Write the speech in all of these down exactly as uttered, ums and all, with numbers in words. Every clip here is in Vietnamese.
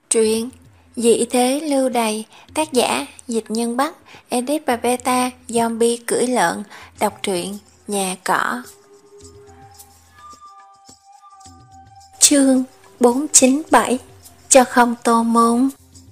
Truyện Dị thế lưu đày, tác giả Dịch Nhân Bắc, edit và beta Zombie cưỡi lợn. Đọc truyện Nhà Cỏ. Chương bốn chín bảy. Cho không tô môn.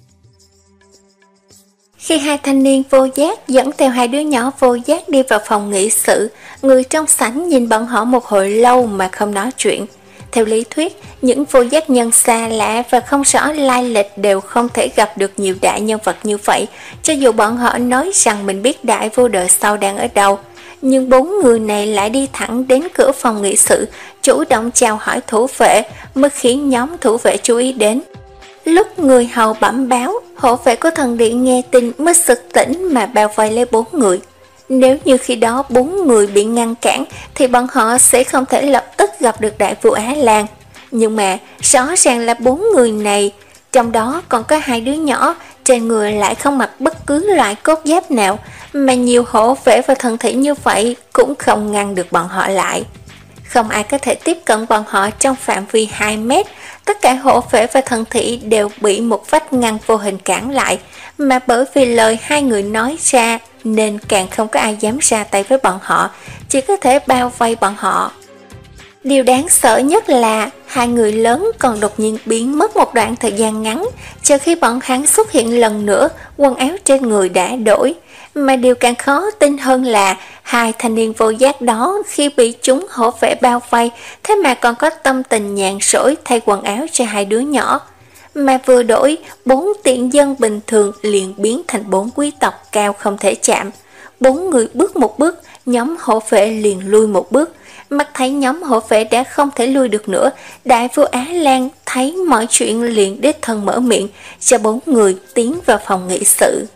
Khi hai thanh niên vô giác dẫn theo hai đứa nhỏ vô giác đi vào phòng nghị sự, người trong sảnh nhìn bọn họ một hồi lâu mà không nói chuyện. Theo lý thuyết, những vô giác nhân xa lạ và không rõ lai lịch đều không thể gặp được nhiều đại nhân vật như vậy, cho dù bọn họ nói rằng mình biết đại vô đời sau đang ở đâu. Nhưng bốn người này lại đi thẳng đến cửa phòng nghị sự, chủ động chào hỏi thủ vệ, mới khiến nhóm thủ vệ chú ý đến. Lúc người hầu bẩm báo, hộ vệ của thần điện nghe tin mới sực tỉnh mà bao vây lấy bốn người. Nếu như khi đó bốn người bị ngăn cản thì bọn họ sẽ không thể lập tức gặp được đại vua Á Lan. Nhưng mà rõ ràng là bốn người này, trong đó còn có hai đứa nhỏ, trên người lại không mặc bất cứ loại cốt giáp nào, mà nhiều hộ vệ và thần thị như vậy cũng không ngăn được bọn họ lại. Không ai có thể tiếp cận bọn họ trong phạm vi hai mét, tất cả hộ vệ và thần thị đều bị một vách ngăn vô hình cản lại, mà bởi vì lời hai người nói ra nên càng không có ai dám ra tay với bọn họ, chỉ có thể bao vây bọn họ. Điều đáng sợ nhất là hai người lớn còn đột nhiên biến mất một đoạn thời gian ngắn, chờ khi bọn hắn xuất hiện lần nữa, quần áo trên người đã đổi. Mà điều càng khó tin hơn là hai thanh niên vô giác đó khi bị chúng hổ vệ bao vây, thế mà còn có tâm tình nhàn rỗi thay quần áo cho hai đứa nhỏ. Mà vừa đổi, bốn tiện dân bình thường liền biến thành bốn quý tộc cao không thể chạm. Bốn người bước một bước, nhóm hổ vệ liền lui một bước. Mắt thấy nhóm hổ vệ đã không thể lui được nữa, đại vua Á Lan thấy mọi chuyện liền đích thân mở miệng, cho bốn người tiến vào phòng nghị sự.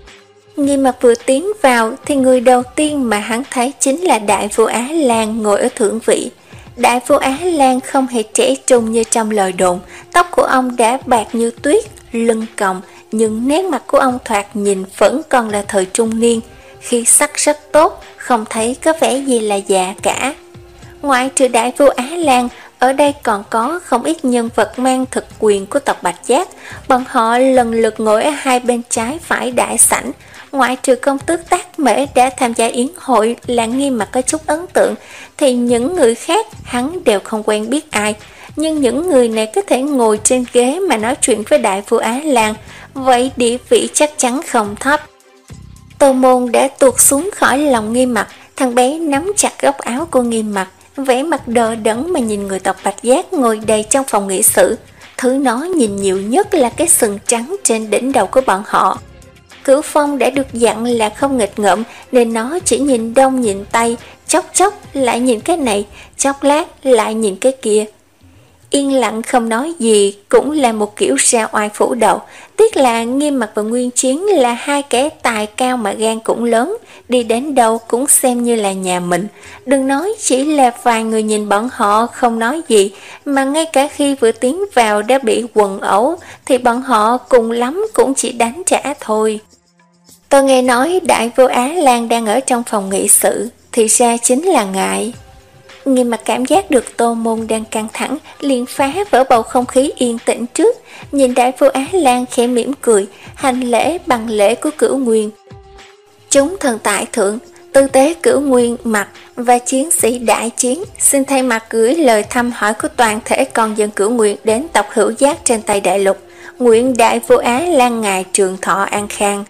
Nghiêm Mặc vừa tiến vào thì người đầu tiên mà hắn thấy chính là đại vua Á Lan ngồi ở thượng vị. Đại vua Á Lan không hề trẻ trung như trong lời đồn, tóc của ông đã bạc như tuyết, lưng còng, nhưng nét mặt của ông thoạt nhìn vẫn còn là thời trung niên, khí sắc rất tốt, không thấy có vẻ gì là già cả. Ngoại trừ đại vua Á Lan, ở đây còn có không ít nhân vật mang thực quyền của tộc Bạch Giác, bọn họ lần lượt ngồi ở hai bên trái phải đại sảnh. Ngoại trừ công tước Tác Mễ đã tham gia yến hội là Nghiêm Mặc có chút ấn tượng, thì những người khác hắn đều không quen biết ai. Nhưng những người này có thể ngồi trên ghế mà nói chuyện với đại vua Á Lan, vậy địa vị chắc chắn không thấp. Tô Môn đã tuột xuống khỏi lòng Nghiêm Mặc, thằng bé nắm chặt góc áo của Nghiêm Mặc, vẻ mặt đờ đẫn mà nhìn người tộc Bạch Giác ngồi đầy trong phòng nghị sự. Thứ nó nhìn nhiều nhất là cái sừng trắng trên đỉnh đầu của bọn họ. Cửu Phong đã được dặn là không nghịch ngợm, nên nó chỉ nhìn đông nhìn tây, chốc chốc lại nhìn cái này, chốc lát lại nhìn cái kia. Yên lặng không nói gì cũng là một kiểu ra oai phủ đầu. Tiếc là Nghiêm Mặc và Nguyên Chiến là hai kẻ tài cao mà gan cũng lớn, đi đến đâu cũng xem như là nhà mình. Đừng nói chỉ là vài người nhìn bọn họ không nói gì, mà ngay cả khi vừa tiến vào đã bị quần ẩu thì bọn họ cùng lắm cũng chỉ đánh trả thôi. Tôi nghe nói đại vua Á Lan đang ở trong phòng nghị sự, thì ra chính là ngài. Nghiêm Mặc cảm giác được Tô Môn đang căng thẳng, liền phá vỡ bầu không khí yên tĩnh trước, nhìn đại vua Á Lan khẽ mỉm cười, hành lễ bằng lễ của Cửu Nguyên. Chúng thần tại thượng, tư tế Cửu Nguyên Mặc và chiến sĩ đại chiến xin thay mặt gửi lời thăm hỏi của toàn thể con dân Cửu Nguyên đến tộc hữu giác trên Tây Đại Lục, nguyện đại vua Á Lan ngài trường thọ an khang.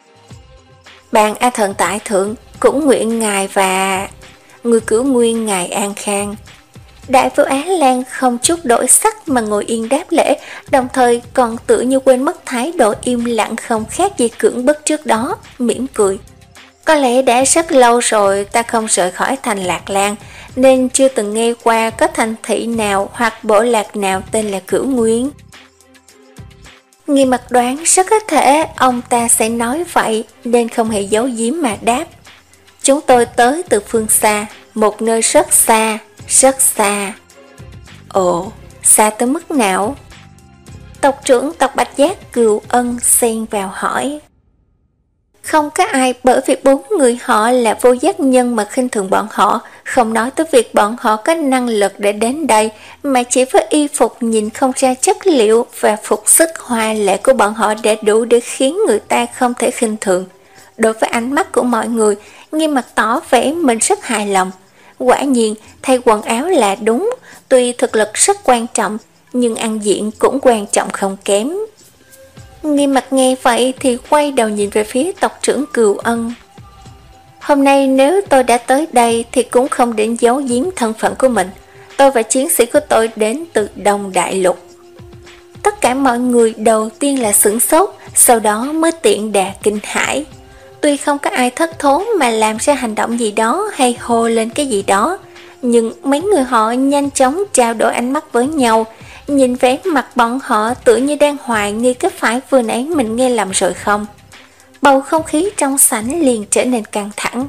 Bàn A Thần tại thượng cũng nguyện ngài và người Cửu Nguyên ngài an khang. Đại vua Á Lan không chút đổi sắc mà ngồi yên đáp lễ, đồng thời còn tự như quên mất thái độ im lặng không khác gì cưỡng bức trước đó, mỉm cười. Có lẽ đã rất lâu rồi ta không rời khỏi thành Lạc Lan, nên chưa từng nghe qua có thành thị nào hoặc bộ lạc nào tên là Cửu Nguyên. Nghiêm Mặc đoán rất có thể ông ta sẽ nói vậy, nên không hề giấu giếm mà đáp. Chúng tôi tới từ phương xa, một nơi rất xa, rất xa. Ồ, xa tới mức nào? Tộc trưởng tộc Bạch Giác Cừu Ân xen vào hỏi. Không có ai bởi vì bốn người họ là vô giác nhân mà khinh thường bọn họ, không nói tới việc bọn họ có năng lực để đến đây, mà chỉ với y phục nhìn không ra chất liệu và phục sức hoa lệ của bọn họ đã đủ để khiến người ta không thể khinh thường. Đối với ánh mắt của mọi người, Nghiêm Mặc tỏ vẻ mình rất hài lòng. Quả nhiên, thay quần áo là đúng, tuy thực lực rất quan trọng, nhưng ăn diện cũng quan trọng không kém. Nghiêm Mặc nghe vậy thì quay đầu nhìn về phía tộc trưởng Cừu Ân. Hôm nay nếu tôi đã tới đây thì cũng không định giấu giếm thân phận của mình. Tôi và chiến sĩ của tôi đến từ Đông Đại Lục. Tất cả mọi người đầu tiên là sửng sốt, sau đó mới tiện đà kinh hãi. Tuy không có ai thất thố mà làm ra hành động gì đó hay hô lên cái gì đó, nhưng mấy người họ nhanh chóng trao đổi ánh mắt với nhau, nhìn vẻ mặt bọn họ tựa như đang hoài nghi có phải vừa nãy mình nghe lầm rồi không. Bầu không khí trong sảnh liền trở nên căng thẳng.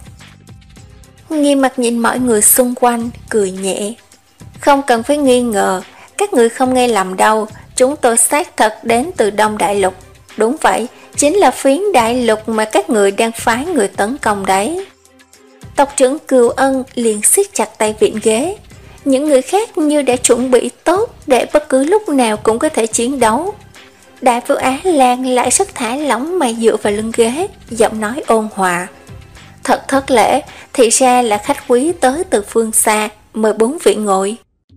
Nghiêm Mặc nhìn mọi người xung quanh, cười nhẹ. Không cần phải nghi ngờ, các người không nghe lầm đâu, chúng tôi xác thật đến từ Đông Đại Lục. Đúng vậy, chính là phiến đại lục mà các người đang phái người tấn công đấy. Tộc trưởng Cừu Ân liền siết chặt tay vịn ghế. Những người khác như đã chuẩn bị tốt để bất cứ lúc nào cũng có thể chiến đấu. Đại Vương Á Lan lại rất thả lỏng mà dựa vào lưng ghế, giọng nói ôn hòa. Thật thất lễ, thì ra là khách quý tới từ phương xa, mời bốn vị ngồi.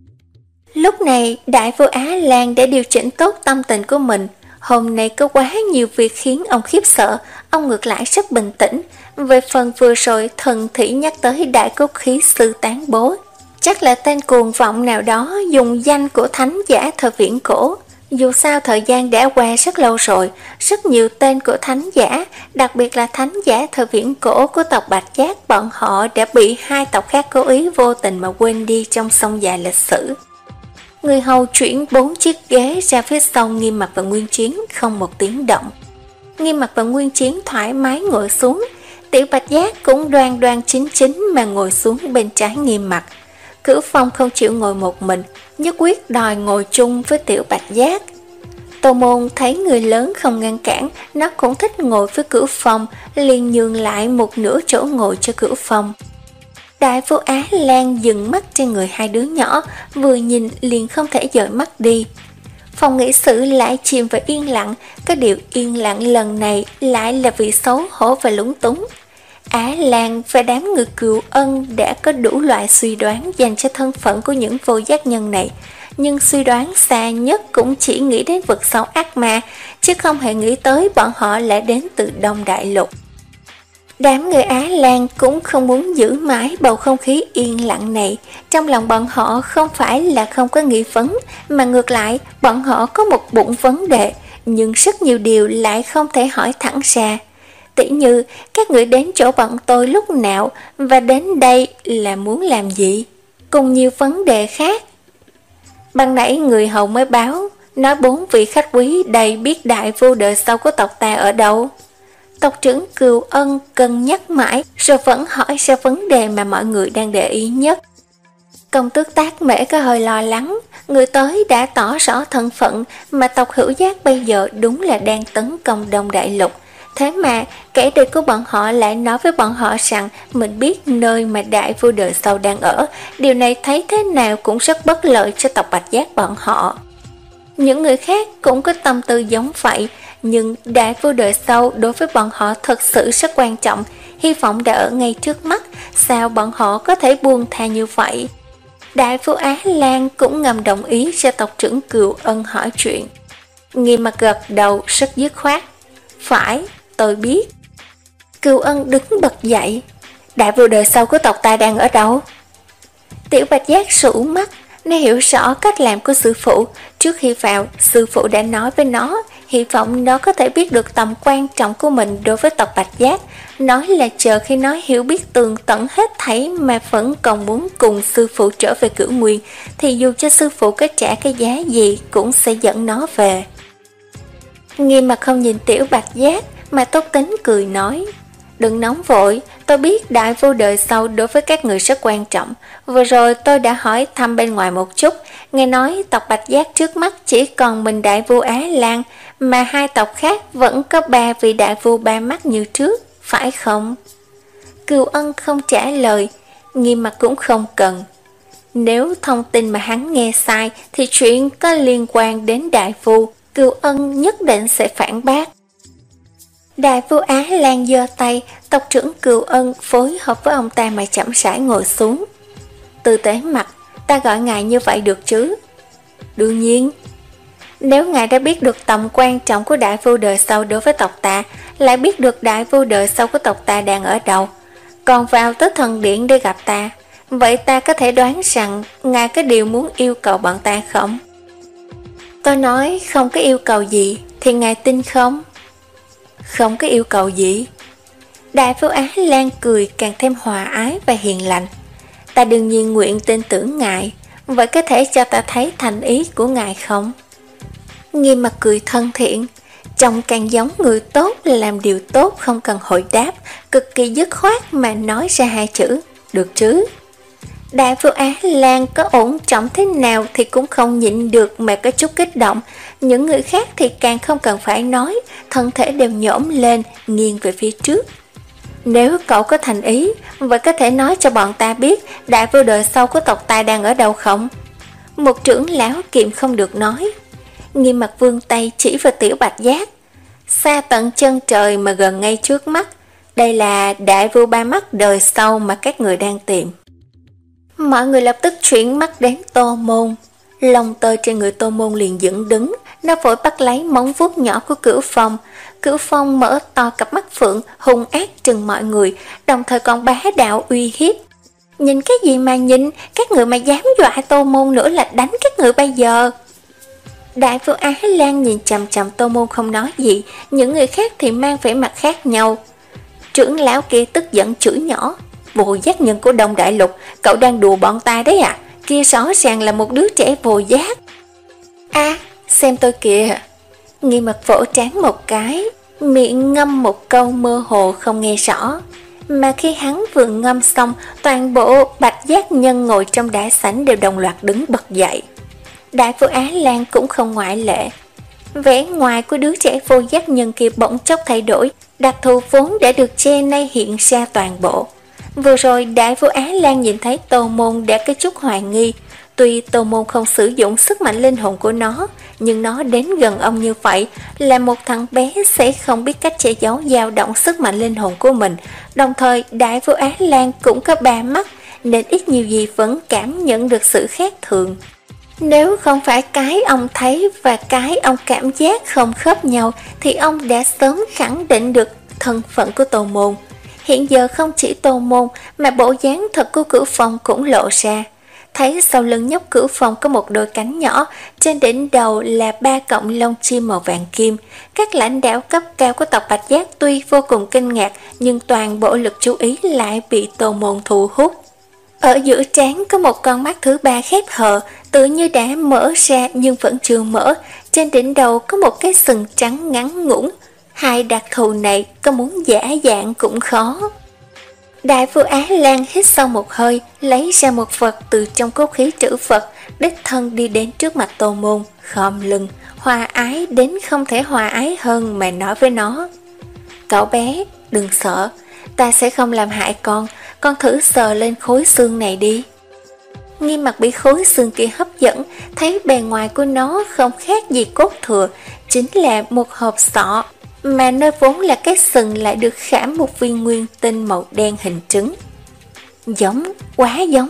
Lúc này, Đại Vương Á Lan đã điều chỉnh tốt tâm tình của mình. Hôm nay có quá nhiều việc khiến ông khiếp sợ, ông ngược lại rất bình tĩnh. Về phần vừa rồi thần thủy nhắc tới đại cốt khí sư tán bố, chắc là tên cuồng vọng nào đó dùng danh của thánh giả thời viễn cổ. Dù sao thời gian đã qua rất lâu rồi, rất nhiều tên của thánh giả, đặc biệt là thánh giả thời viễn cổ của tộc Bạch Giác, bọn họ đã bị hai tộc khác cố ý vô tình mà quên đi trong sông dài lịch sử. Người hầu chuyển bốn chiếc ghế ra phía sau Nghiêm Mặc và Nguyên Chiến, không một tiếng động. Nghiêm Mặc và Nguyên Chiến thoải mái ngồi xuống, Tiểu Bạch Giác cũng đoan đoan chính chính mà ngồi xuống bên trái Nghiêm Mặc. Cửu Phong không chịu ngồi một mình, nhất quyết đòi ngồi chung với Tiểu Bạch Giác. Tô Môn thấy người lớn không ngăn cản, nó cũng thích ngồi với Cửu Phong, liền nhường lại một nửa chỗ ngồi cho Cửu Phong. Đại Vô Á Lan dừng mắt trên người hai đứa nhỏ, vừa nhìn liền không thể dời mắt đi. Phòng nghị sự lại chìm vào yên lặng, cái điều yên lặng lần này lại là vì xấu hổ và lúng túng. Á Lan và đám người Cừu Ân đã có đủ loại suy đoán dành cho thân phận của những vô giác nhân này, nhưng suy đoán xa nhất cũng chỉ nghĩ đến vực sâu ác ma, chứ không hề nghĩ tới bọn họ lại đến từ Đông Đại Lục. Đám người Á Lan cũng không muốn giữ mãi bầu không khí yên lặng này. Trong lòng bọn họ không phải là không có nghi vấn, mà ngược lại bọn họ có một bụng vấn đề, nhưng rất nhiều điều lại không thể hỏi thẳng ra. Tỉ như các người đến chỗ bọn tôi lúc nào và đến đây là muốn làm gì, cùng nhiều vấn đề khác. Ban nãy người hầu mới báo, nói bốn vị khách quý đây biết đại vua đời sau của tộc ta ở đâu. Tộc trưởng Cừu Ân cân nhắc mãi rồi vẫn hỏi ra vấn đề mà mọi người đang để ý nhất. Công tước Tác Mễ có hơi lo lắng, người tới đã tỏ rõ thân phận mà tộc Hữu Giác bây giờ đúng là đang tấn công Đông Đại Lục. Thế mà kẻ địch của bọn họ lại nói với bọn họ rằng mình biết nơi mà đại vua đời sau đang ở. Điều này thấy thế nào cũng rất bất lợi cho tộc Bạch Giác bọn họ. Những người khác cũng có tâm tư giống vậy, nhưng đại vua đời sau đối với bọn họ thật sự rất quan trọng, hy vọng đã ở ngay trước mắt, sao bọn họ có thể buông tha như vậy. Đại vua Á Lan cũng ngầm đồng ý cho tộc trưởng Cừu Ân hỏi chuyện. Nghiêm Mặc gật đầu rất dứt khoát. Phải, tôi biết. Cừu Ân đứng bật dậy. Đại vua đời sau của tộc ta đang ở đâu? Tiểu Bạch Giác sụ mắt, nó hiểu rõ cách làm của sư phụ. Trước khi vào, sư phụ đã nói với nó, hy vọng nó có thể biết được tầm quan trọng của mình đối với tộc Bạch Giác. Nói là chờ khi nó hiểu biết tường tận hết thảy mà vẫn còn muốn cùng sư phụ trở về Cửu Nguyên, thì dù cho sư phụ có trả cái giá gì cũng sẽ dẫn nó về. Nghiêm Mặc không nhìn Tiểu Bạch Giác mà tốt tính cười nói. Đừng nóng vội, tôi biết đại vua đời sau đối với các người rất quan trọng. Vừa rồi tôi đã hỏi thăm bên ngoài một chút, nghe nói tộc Bạch Giác trước mắt chỉ còn mình đại vua Á Lan, mà hai tộc khác vẫn có ba vị đại vua ba mắt như trước, phải không? Cừu Ân không trả lời, Nghiêm Mặt cũng không cần. Nếu thông tin mà hắn nghe sai thì chuyện có liên quan đến đại phu, Cửu Ân nhất định sẽ phản bác. Đại phu Á Lan giơ tay, tộc trưởng Cửu Ân phối hợp với ông ta mà chậm rãi ngồi xuống. Tư tế mặt, ta gọi ngài như vậy được chứ? Đương nhiên. Nếu ngài đã biết được tầm quan trọng của đại phu đời sau đối với tộc ta, lại biết được đại phu đời sau của tộc ta đang ở đâu, còn vào tới thần điện để gặp ta, vậy ta có thể đoán rằng ngài có điều muốn yêu cầu bọn ta không? Tôi nói không có yêu cầu gì, thì ngài tin không? Không có yêu cầu gì. Đại phu Á Lan cười càng thêm hòa ái và hiền lành. Ta đương nhiên nguyện tin tưởng ngài, vậy có thể cho ta thấy thành ý của ngài không? Nghiêm Mặt cười thân thiện, trông càng giống người tốt làm điều tốt không cần hồi đáp, cực kỳ dứt khoát mà nói ra hai chữ, được chứ? Đại phu Á Lan có ổn trọng thế nào thì cũng không nhịn được mà có chút kích động. Những người khác thì càng không cần phải nói, thân thể đều nhổm lên, nghiêng về phía trước. Nếu cậu có thành ý, vậy có thể nói cho bọn ta biết đại phu đời sau của tộc ta đang ở đâu không? Một trưởng lão kiệm không được nói. Nghiêm Mặt vươn tay chỉ vào Tiểu Bạch Giác. Xa tận chân trời mà gần ngay trước mắt, đây là đại phu ba mắt đời sau mà các người đang tìm. Mọi người lập tức chuyển mắt đến Tô Môn. Lông tơ trên người Tô Môn liền dựng đứng, nó vội bắt lấy móng vuốt nhỏ của Cửu Phong. Cửu Phong mở to cặp mắt phượng, hung ác trừng mọi người, đồng thời còn bá đạo uy hiếp. Nhìn cái gì mà nhìn, các người mà dám dọa Tô Môn nữa là đánh các người bây giờ. Đại phu Á Lan nhìn chằm chằm Tô Môn không nói gì, những người khác thì mang vẻ mặt khác nhau. Trưởng lão kia tức giận chửi nhỏ, vô giác nhân của Đông Đại Lục, cậu đang đùa bọn ta đấy à? Kia rõ ràng là một đứa trẻ vô giác. À, xem tôi kìa. Nghiêm Mặt vỗ trán một cái, miệng ngâm một câu mơ hồ không nghe rõ. Mà khi hắn vừa ngâm xong, toàn bộ bạch giác nhân ngồi trong đại sảnh đều đồng loạt đứng bật dậy. Đại phu Á Lan cũng không ngoại lệ. Vẻ ngoài của đứa trẻ vô giác nhân kia bỗng chốc thay đổi, đặc thù vốn đã được che nay hiện ra toàn bộ. Vừa rồi đại phu Á Lan nhìn thấy Tô Môn đã có chút hoài nghi. Tuy Tô Môn không sử dụng sức mạnh linh hồn của nó, nhưng nó đến gần ông như vậy là một thằng bé sẽ không biết cách che giấu dao động sức mạnh linh hồn của mình. Đồng thời đại phu Á Lan cũng có ba mắt, nên ít nhiều gì vẫn cảm nhận được sự khác thường. Nếu không phải cái ông thấy và cái ông cảm giác không khớp nhau thì ông đã sớm khẳng định được thân phận của Tô Môn. Hiện giờ không chỉ Tô Môn mà bộ dáng thật của Cửu Phong cũng lộ ra. Thấy sau lưng nhóc Cửu Phong có một đôi cánh nhỏ, trên đỉnh đầu là ba cọng lông chim màu vàng kim. Các lãnh đạo cấp cao của tộc Bạch Giác tuy vô cùng kinh ngạc, nhưng toàn bộ lực chú ý lại bị Tô Môn thu hút. Ở giữa trán có một con mắt thứ ba khép hờ, tự như đã mở ra nhưng vẫn chưa mở. Trên đỉnh đầu có một cái sừng trắng ngắn ngủn. Hai đặc thù này có muốn giả dạng cũng khó. Đại phu Á Lan hít sâu một hơi, lấy ra một vật từ trong cốt khí trữ vật, đích thân đi đến trước mặt Tô Môn, khom lưng, hòa ái đến không thể hòa ái hơn mà nói với nó. Cậu bé, đừng sợ, ta sẽ không làm hại con, con thử sờ lên khối xương này đi. Nghiêm Mặt bị khối xương kia hấp dẫn, thấy bề ngoài của nó không khác gì cốt thừa, chính là một hộp sọ, mà nơi vốn là cái sừng lại được khảm một viên nguyên tinh màu đen hình trứng. Giống, quá giống.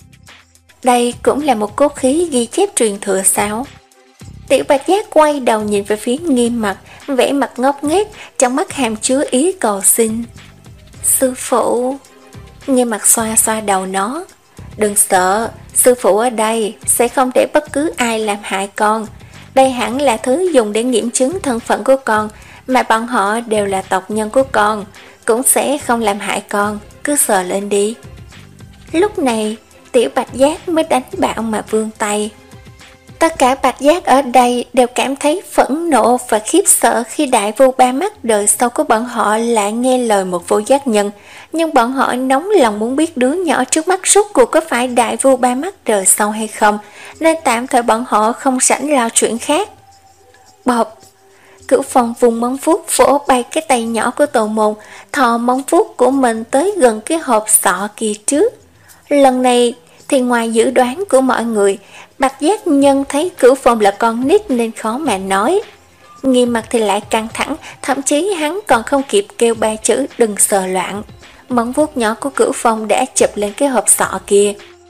Đây cũng là một cốt khí ghi chép truyền thừa sao? Tiểu Bạch Giác quay đầu nhìn về phía Nghiêm Mặt, vẻ mặt ngốc nghếch, trong mắt hàm chứa ý cầu xin. Sư phụ. Nghiêm Mặt xoa xoa đầu nó. Đừng sợ, sư phụ ở đây sẽ không để bất cứ ai làm hại con. Đây hẳn là thứ dùng để nghiệm chứng thân phận của con, mà bọn họ đều là tộc nhân của con, cũng sẽ không làm hại con, cứ sờ lên đi. Lúc này, Tiểu Bạch Giác mới đánh bạo mà vươn tay. Tất cả Bạch Giác ở đây đều cảm thấy phẫn nộ và khiếp sợ khi đại vô ba mắt đời sau của bọn họ lại nghe lời một vô giác nhân. Nhưng bọn họ nóng lòng muốn biết đứa nhỏ trước mắt rốt cuộc có phải đại vô ba mắt đời sau hay không, nên tạm thời bọn họ không rảnh lo chuyện khác. Bộp! Cửu Phong vùng móng vuốt vỗ bay cái tay nhỏ của Tô Môn, thò móng vuốt của mình tới gần cái hộp sọ kia trước. Lần này thì ngoài dự đoán của mọi người, Bạch Giác Nhân thấy Cửu Phong là con nít nên khó mà nói. Nghiêm Mặt thì lại căng thẳng, thậm chí hắn còn không kịp kêu ba chữ đừng sờ loạn. Móng vuốt nhỏ của Cửu Phong đã chụp lên cái hộp sọ kia.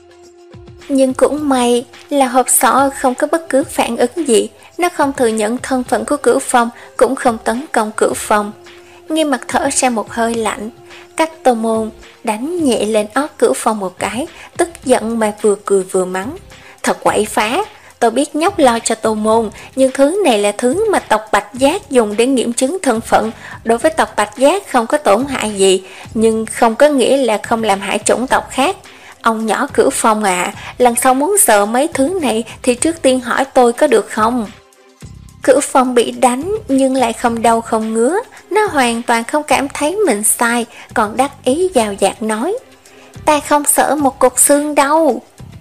Nhưng cũng may là hộp sọ không có bất cứ phản ứng gì, nó không thừa nhận thân phận của Cửu Phong, cũng không tấn công Cửu Phong. Nghiêm Mặt thở ra một hơi lạnh, Cách Tô Môn đánh nhẹ lên óc Cửu Phong một cái, tức giận mà vừa cười vừa mắng. Thật quậy phá, tôi biết nhóc lo cho Tô Môn, nhưng thứ này là thứ mà tộc Bạch Giác dùng để nghiệm chứng thân phận. Đối với tộc Bạch Giác không có tổn hại gì, nhưng không có nghĩa là không làm hại chủng tộc khác. Ông nhỏ Cửu Phong à, lần sau muốn sợ mấy thứ này thì trước tiên hỏi tôi có được không? Cửu Phong bị đánh nhưng lại không đau không ngứa, nó hoàn toàn không cảm thấy mình sai, còn đắc ý dào dạt nói. Ta không sợ một cục xương đâu.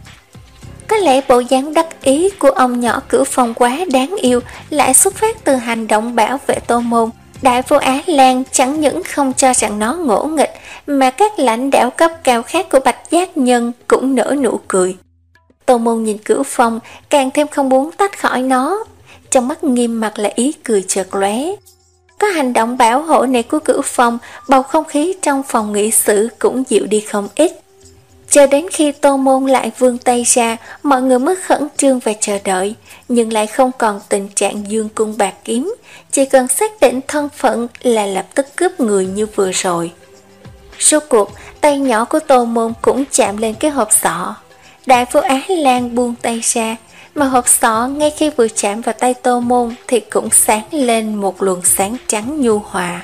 Có lẽ bộ dáng đắc ý của ông nhỏ Cửu Phong quá đáng yêu, lại xuất phát từ hành động bảo vệ Tô Môn. Đại Vô Á Lan chẳng những không cho rằng nó ngỗ nghịch, mà các lãnh đạo cấp cao khác của Bạch Giác Nhân cũng nở nụ cười. Tô Môn nhìn Cửu Phong càng thêm không muốn tách khỏi nó, trong mắt Nghiêm Mặt là ý cười chợt lóe. Có hành động bảo hộ này của Cửu Phong, bầu không khí trong phòng nghị sự cũng dịu đi không ít. Chờ đến khi Tô Môn lại vươn tay ra, mọi người mới khẩn trương và chờ đợi, nhưng lại không còn tình trạng dương cung bạc kiếm, chỉ cần xác định thân phận là lập tức cướp người như vừa rồi. Rốt cuộc, tay nhỏ của Tô Môn cũng chạm lên cái hộp sọ. Đại Vô Á Lan buông tay ra, mà hộp sọ ngay khi vừa chạm vào tay Tô Môn thì cũng sáng lên một luồng sáng trắng nhu hòa.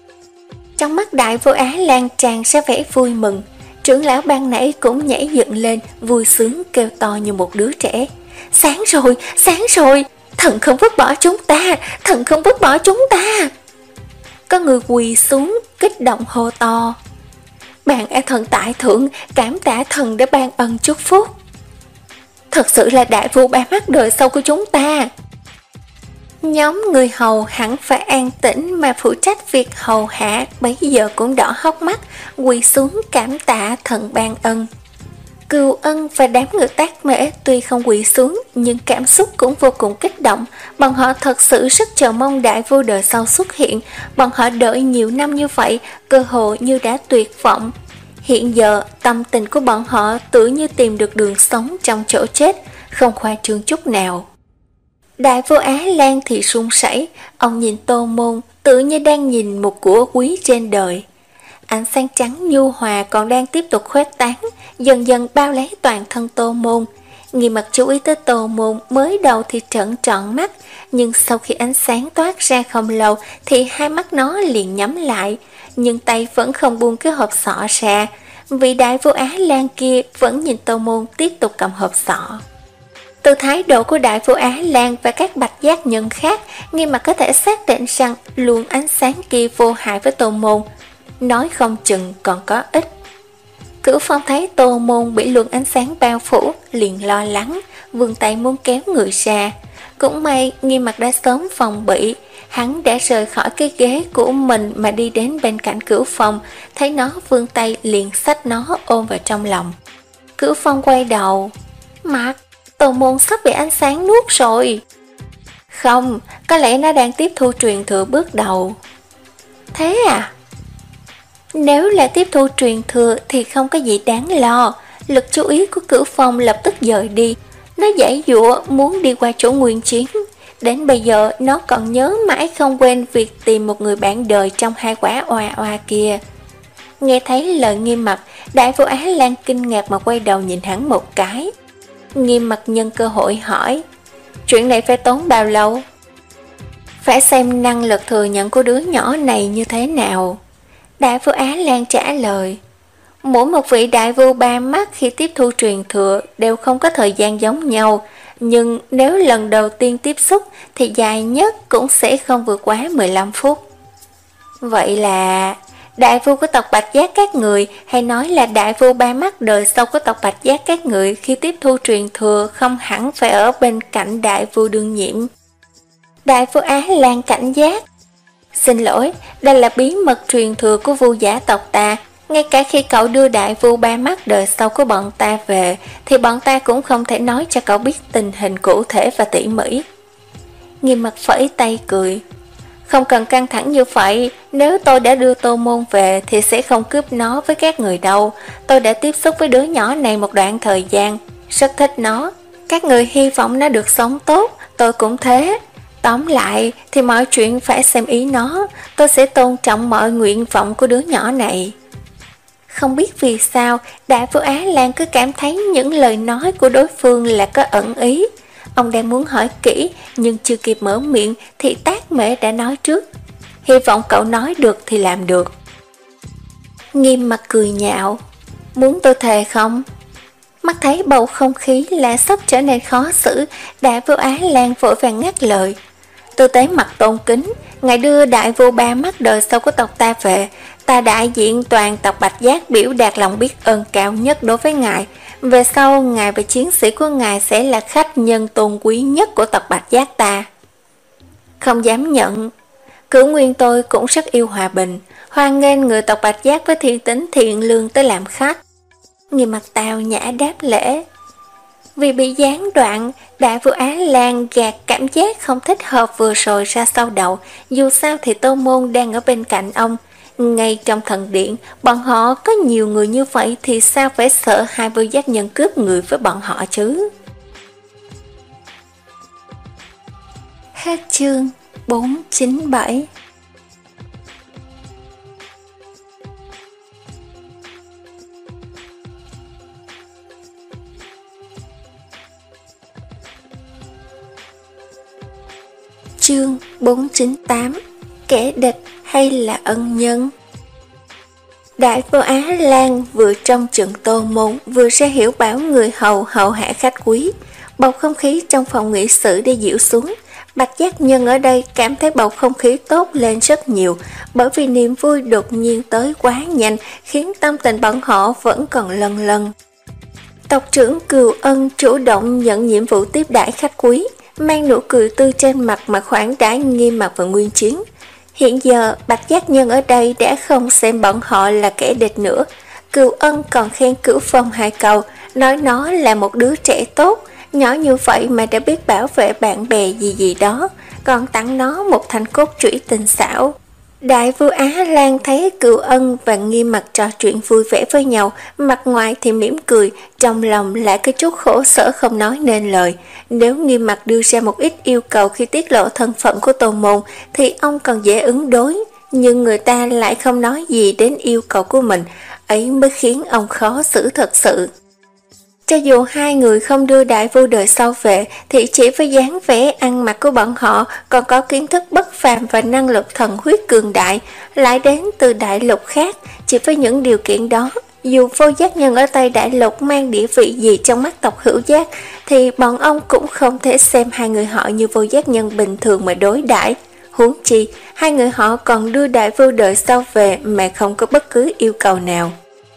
Trong mắt Đại Vô Á Lan tràn ra vẻ vui mừng. Trưởng lão ban nãy cũng nhảy dựng lên, vui sướng kêu to như một đứa trẻ. Sáng rồi, sáng rồi, thần không vứt bỏ chúng ta, thần không vứt bỏ chúng ta. Có người quỳ xuống, kích động hô to. Bạn A Thần tại thượng, cảm tạ thần đã ban ân chúc phúc. Thật sự là đại vua ba mắt đời sau của chúng ta. Nhóm người hầu hẳn phải an tĩnh mà phụ trách việc hầu hạ bấy giờ cũng đỏ hốc mắt, quỳ xuống cảm tạ thần ban ân. Cừu Ân và đám người Tác Mễ tuy không quỳ xuống nhưng cảm xúc cũng vô cùng kích động. Bọn họ thật sự rất chờ mong đại vua đời sau xuất hiện. Bọn họ đợi nhiều năm như vậy, cơ hội như đã tuyệt vọng. Hiện giờ tâm tình của bọn họ tự như tìm được đường sống trong chỗ chết, không khoa trương chút nào. Đại Vô Á Lan thì run rẩy, ông nhìn Tô Môn tự như đang nhìn một của quý trên đời. Ánh sáng trắng nhu hòa còn đang tiếp tục khuếch tán, dần dần bao lấy toàn thân Tô Môn. Nghiêm Mặt chú ý tới Tô Môn, mới đầu thì trợn tròn mắt, nhưng sau khi ánh sáng toát ra không lâu thì hai mắt nó liền nhắm lại, nhưng tay vẫn không buông cái hộp sọ ra. Vị Đại Vô Á Lan kia vẫn nhìn Tô Môn tiếp tục cầm hộp sọ. Từ thái độ của Đại Vô Á Lan và các Bạch Giác Nhân khác, Nghiêm Mặt có thể xác định rằng luồng ánh sáng kia vô hại với Tô Môn, nói không chừng còn có ích. Cửu Phong thấy Tô Môn bị luồng ánh sáng bao phủ, liền lo lắng, vươn tay muốn kéo người ra. Cũng may Nghiêm Mặt đã sớm phòng bị, hắn đã rời khỏi cái ghế của mình mà đi đến bên cạnh Cửu Phong, thấy nó vươn tay liền xách nó ôm vào trong lòng. Cửu Phong quay đầu, Mặt, Tô Môn sắp bị ánh sáng nuốt rồi. Không, có lẽ nó đang tiếp thu truyền thừa bước đầu. Thế à? Nếu là tiếp thu truyền thừa thì không có gì đáng lo. Lực chú ý của Cửu Phong lập tức dời đi. Nó giãy giụa muốn đi qua chỗ Nguyên Chiến. Đến bây giờ nó còn nhớ mãi không quên việc tìm một người bạn đời trong hai quả oa oa kia. Nghe thấy lời Nghiêm Mặt, Đại Vô Á Lan kinh ngạc mà quay đầu nhìn hắn một cái. Nghiêm Mặt nhân cơ hội hỏi, chuyện này phải tốn bao lâu? Phải xem năng lực thừa nhận của đứa nhỏ này như thế nào. Đại Vô Á Lan trả lời, mỗi một vị đại vua ba mắt khi tiếp thu truyền thừa đều không có thời gian giống nhau, nhưng nếu lần đầu tiên tiếp xúc thì dài nhất cũng sẽ không vượt quá mười lăm phút. Vậy là đại vua của tộc Bạch Giác các người, hay nói là đại vua ba mắt đời sau của tộc Bạch Giác các người khi tiếp thu truyền thừa không hẳn phải ở bên cạnh đại vua đương nhiệm. Đại Vô Á Lan cảnh giác, xin lỗi, đây là bí mật truyền thừa của vua giả tộc ta, Ngay cả khi cậu đưa đại vu ba mắt đời sau của bọn ta về, thì bọn ta cũng không thể nói cho cậu biết tình hình cụ thể và tỉ mỉ. Nghiêm Mặt phẩy tay cười. Không cần căng thẳng như vậy, nếu tôi đã đưa Tô Môn về thì sẽ không cướp nó với các người đâu. Tôi đã tiếp xúc với đứa nhỏ này một đoạn thời gian, rất thích nó. Các người hy vọng nó được sống tốt, tôi cũng thế. Tóm lại thì mọi chuyện phải xem ý nó, tôi sẽ tôn trọng mọi nguyện vọng của đứa nhỏ này. Không biết vì sao, Đại Vô Á Lan cứ cảm thấy những lời nói của đối phương là có ẩn ý. Ông đang muốn hỏi kỹ, nhưng chưa kịp mở miệng thì Tác Mễ đã nói trước. Hy vọng cậu nói được thì làm được. Nghiêm Mặt cười nhạo. Muốn tôi thề không? Mắt thấy bầu không khí là sắp trở nên khó xử, Đại Vô Á Lan vội vàng ngắt lời. Tư tế mặt tôn kính, ngài đưa đại vô ba mắt đời sau của tộc ta về, ta đại diện toàn tộc Bạch Giác biểu đạt lòng biết ơn cao nhất đối với ngài. Về sau, ngài và chiến sĩ của ngài sẽ là khách nhân tôn quý nhất của tộc Bạch Giác ta. Không dám nhận. Cửu Nguyên tôi cũng rất yêu hòa bình, hoan nghênh người tộc Bạch Giác với thiên tính thiện lương tới làm khách. Nghiêm Mặt tào nhã đáp lễ. Vì bị gián đoạn, Đại Vô Á Lan gạt cảm giác không thích hợp vừa rồi ra sau đầu. Dù sao thì Tô Môn đang ở bên cạnh ông. Ngay trong thần điện, bọn họ có nhiều người như vậy thì sao phải sợ hai vô giác nhân cướp người với bọn họ chứ? Hết chương bốn chín bảy. Chương bốn chín tám. Kẻ địch hay là ân nhân? Đại Vô Á Lan vừa trong trận Tô Môn vừa ra hiểu bảo người hầu hậu hạ khách quý. Bầu không khí trong phòng nghị sự đã dịu xuống. Bạch Giác nhân ở đây cảm thấy bầu không khí tốt lên rất nhiều, bởi vì niềm vui đột nhiên tới quá nhanh khiến tâm tình bọn họ vẫn còn lân lân. Tộc trưởng Cừu Ân chủ động nhận nhiệm vụ tiếp đãi khách quý, mang nụ cười tươi trên mặt mà khoản đãi Nghiêm Mặt và Nguyên Chiến. Hiện giờ Bạch Giác nhân ở đây đã không xem bọn họ là kẻ địch nữa. Cừu Ân còn khen Cửu Phong hai câu, nói nó là một đứa trẻ tốt, nhỏ như vậy mà đã biết bảo vệ bạn bè gì gì đó, còn tặng nó một thanh cốt trũy tinh xảo. Đại Vô Á Lan thấy Cừu Ân và Nghiêm Mặt trò chuyện vui vẻ với nhau, mặt ngoài thì mỉm cười, trong lòng lại có chút khổ sở không nói nên lời. Nếu Nghiêm Mặt đưa ra một ít yêu cầu khi tiết lộ thân phận của Tô Môn thì ông còn dễ ứng đối, nhưng người ta lại không nói gì đến yêu cầu của mình, ấy mới khiến ông khó xử thật sự. Cho dù hai người không đưa đại vô đời sau về thì chỉ với dáng vẻ ăn mặc của bọn họ còn có kiến thức bất phàm và năng lực thần huyết cường đại, lại đến từ đại lục khác. Chỉ với những điều kiện đó, dù vô giác nhân ở Tây Đại Lục mang địa vị gì trong mắt tộc hữu giác thì bọn ông cũng không thể xem hai người họ như vô giác nhân bình thường mà đối đãi. Huống chi, hai người họ còn đưa đại vô đời sau về mà không có bất cứ yêu cầu nào.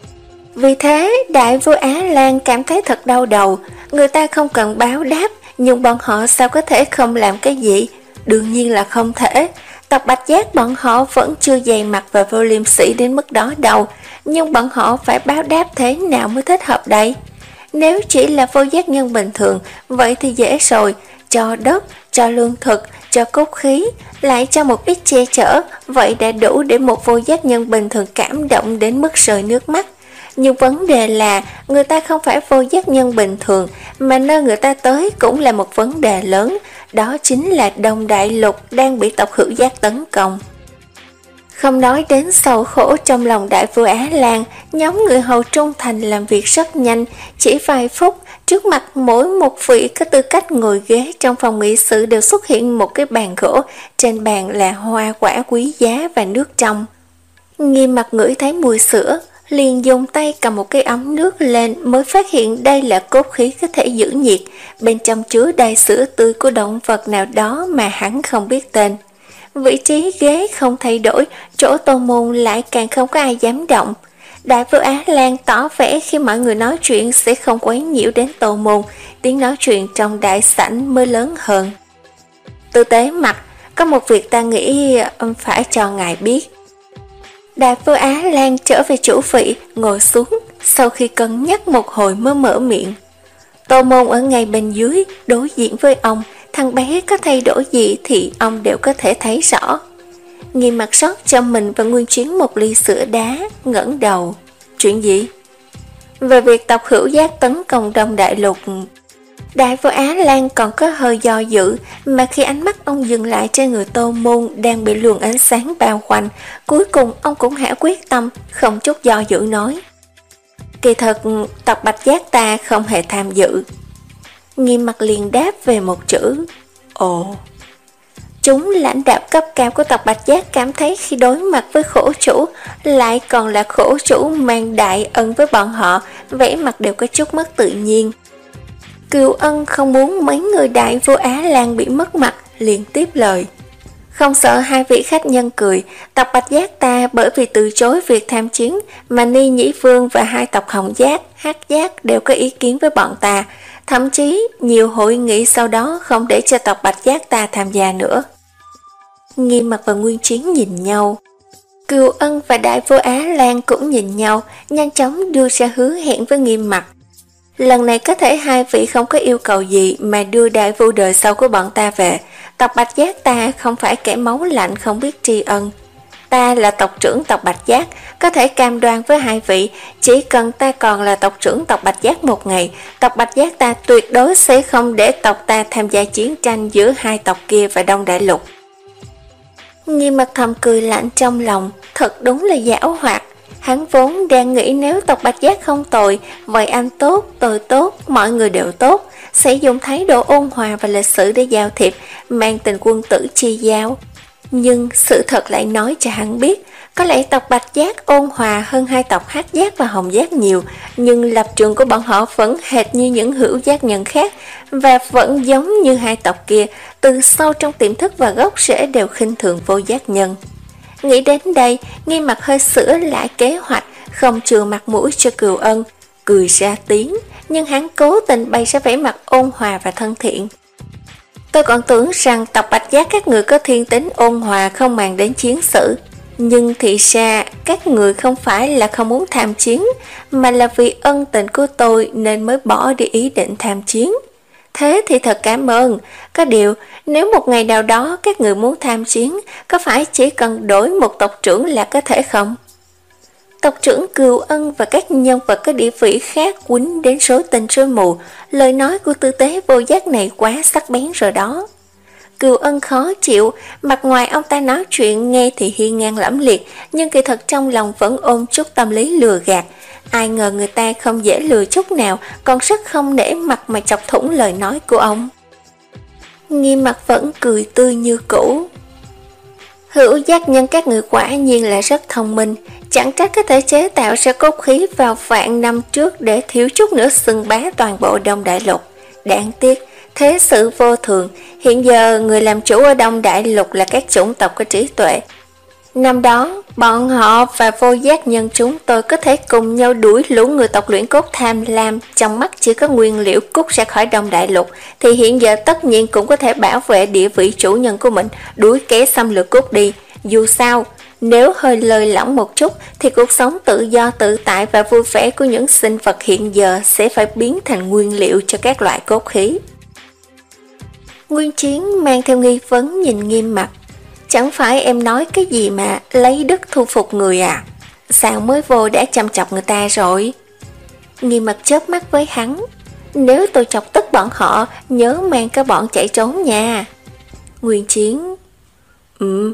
Vì thế, Đại Vô Á Lan cảm thấy thật đau đầu. Người ta không cần báo đáp, nhưng bọn họ sao có thể không làm cái gì? Đương nhiên là không thể. Tộc Bạch Giác bọn họ vẫn chưa dày mặt và vô liêm sĩ đến mức đó đâu, nhưng bọn họ phải báo đáp thế nào mới thích hợp đây? Nếu chỉ là vô giác nhân bình thường, vậy thì dễ rồi, cho đất, cho lương thực, cho cốt khí, lại cho một ít che chở, vậy đã đủ để một vô giác nhân bình thường cảm động đến mức rơi nước mắt. Nhưng vấn đề là người ta không phải vô giác nhân bình thường, mà nơi người ta tới cũng là một vấn đề lớn, đó chính là Đông Đại Lục đang bị tộc hữu giác tấn công. Không nói đến sầu khổ trong lòng Đại Vô Á Lan, nhóm người hầu trung thành làm việc rất nhanh, chỉ vài phút, trước mặt mỗi một vị có tư cách ngồi ghế trong phòng nghị sự đều xuất hiện một cái bàn gỗ, trên bàn là hoa quả quý giá và nước trong. Nghiêm Mặt ngửi thấy mùi sữa, liền dùng tay cầm một cái ấm nước lên mới phát hiện đây là cốt khí có thể giữ nhiệt, bên trong chứa đầy sữa tươi của động vật nào đó mà hắn không biết tên. Vị trí ghế không thay đổi, chỗ Tô Môn lại càng không có ai dám động. Đại Vô Á Lan tỏ vẻ khi mọi người nói chuyện sẽ không quấy nhiễu đến Tô Môn, tiếng nói chuyện trong đại sảnh mới lớn hơn. Tư tế mặt, có một việc ta nghĩ phải cho ngài biết. Đại Vô Á Lan trở về chủ vị, ngồi xuống, sau khi cân nhắc một hồi mới mở miệng. Tô Môn ở ngay bên dưới, đối diện với ông, thằng bé có thay đổi gì thì ông đều có thể thấy rõ. Nghiêm Mặc rót cho mình và Nguyên Chiến một ly sữa đá, ngẩng đầu. Chuyện gì? Về việc tộc Hữu Giác tấn công Đông Đại Lục. Đại Vô Á Lan còn có hơi do dự, mà khi ánh mắt ông dừng lại trên người Tô Môn đang bị luồng ánh sáng bao quanh, cuối cùng ông cũng hạ quyết tâm, không chút do dự nói. Kỳ thật, tộc Bạch Giác ta không hề tham dự. Nghiêm Mặc liền đáp về một chữ. Ồ. Chúng lãnh đạo cấp cao của tộc Bạch Giác cảm thấy khi đối mặt với khổ chủ, lại còn là khổ chủ mang đại ân với bọn họ, vẻ mặt đều có chút mất tự nhiên. Cừu Ân không muốn mấy người Đại Vô Á Lan bị mất mặt, liền tiếp lời. Không sợ hai vị khách nhân cười, tộc Bạch Giác ta bởi vì từ chối việc tham chiến, mà Ni Nhĩ Vương và hai tộc Hồng Giác, Hắc Giác đều có ý kiến với bọn ta, thậm chí nhiều hội nghị sau đó không để cho tộc Bạch Giác ta tham gia nữa. Nghiêm Mặc và Nguyên Chiến nhìn nhau. Cừu Ân và Đại Vô Á Lan cũng nhìn nhau, nhanh chóng đưa ra hứa hẹn với Nghiêm Mặc. Lần này có thể hai vị không có yêu cầu gì mà đưa đại vu đời sau của bọn ta về. Tộc Bạch Giác ta không phải kẻ máu lạnh không biết tri ân. Ta là tộc trưởng tộc Bạch Giác, có thể cam đoan với hai vị, chỉ cần ta còn là tộc trưởng tộc Bạch Giác một ngày, tộc Bạch Giác ta tuyệt đối sẽ không để tộc ta tham gia chiến tranh giữa hai tộc kia và Đông Đại Lục. Nghiêm Mặc thầm cười lạnh trong lòng, thật đúng là giảo hoạt. Hắn vốn đang nghĩ nếu tộc Bạch Giác không tồi, vậy anh tốt, tôi tốt, mọi người đều tốt, sẽ dùng thái độ ôn hòa và lịch sự để giao thiệp, mang tình quân tử chi giao. Nhưng sự thật lại nói cho hắn biết, có lẽ tộc Bạch Giác ôn hòa hơn hai tộc Hắc Giác và Hồng Giác nhiều, nhưng lập trường của bọn họ vẫn hệt như những hữu giác nhân khác, và vẫn giống như hai tộc kia, từ sâu trong tiềm thức và gốc rễ đều khinh thường vô giác nhân. Nghĩ đến đây, Nghiêm Mặc hơi sửa lại kế hoạch, không chừa mặt mũi cho Cừu Ân, cười ra tiếng, nhưng hắn cố tình bày ra vẻ mặt ôn hòa và thân thiện. Tôi còn tưởng rằng tộc Bạch Giác các người có thiên tính ôn hòa không màng đến chiến sự, nhưng thì ra các người không phải là không muốn tham chiến, mà là vì ân tình của tôi nên mới bỏ đi ý định tham chiến. Thế thì thật cảm ơn, có điều nếu một ngày nào đó các người muốn tham chiến, có phải chỉ cần đổi một tộc trưởng là có thể không? Tộc trưởng Cừu Ân và các nhân vật có địa vị khác quýnh đến rối tinh rối mù, lời nói của tư tế vô giác này quá sắc bén rồi đó. Cừu Ân khó chịu, mặt ngoài ông ta nói chuyện nghe thì hiên ngang lẫm liệt, nhưng kỳ thật trong lòng vẫn ôm chút tâm lý lừa gạt. Ai ngờ người ta không dễ lừa chút nào, còn rất không nể mặt mà chọc thủng lời nói của ông. Nghiêm Mặc vẫn cười tươi như cũ. Hữu giác nhân các người quả nhiên là rất thông minh, chẳng trách có thể chế tạo ra cốt khí vào vạn năm trước để thiếu chút nữa xưng bá toàn bộ Đông Đại Lục. Đáng tiếc, thế sự vô thường, hiện giờ người làm chủ ở Đông Đại Lục là các chủng tộc có trí tuệ. Năm đó, bọn họ và vô giác nhân chúng tôi có thể cùng nhau đuổi lũ người tộc luyện cốt tham lam, trong mắt chỉ có nguyên liệu cút ra khỏi Đông Đại Lục, thì hiện giờ tất nhiên cũng có thể bảo vệ địa vị chủ nhân của mình, đuổi kẻ xâm lược cút đi. Dù sao, nếu hơi lơi lỏng một chút, thì cuộc sống tự do tự tại và vui vẻ của những sinh vật hiện giờ sẽ phải biến thành nguyên liệu cho các loại cốt khí. Nguyên Chiến mang theo nghi vấn nhìn Nghiêm Mặc. Chẳng phải em nói cái gì mà lấy đức thu phục người à? Sao mới vô đã chăm chọc người ta rồi? Nghiêm Mặc chớp mắt với hắn. Nếu tôi chọc tức bọn họ, nhớ mang cả bọn chạy trốn nha. Nguyên Chiến. Ừ.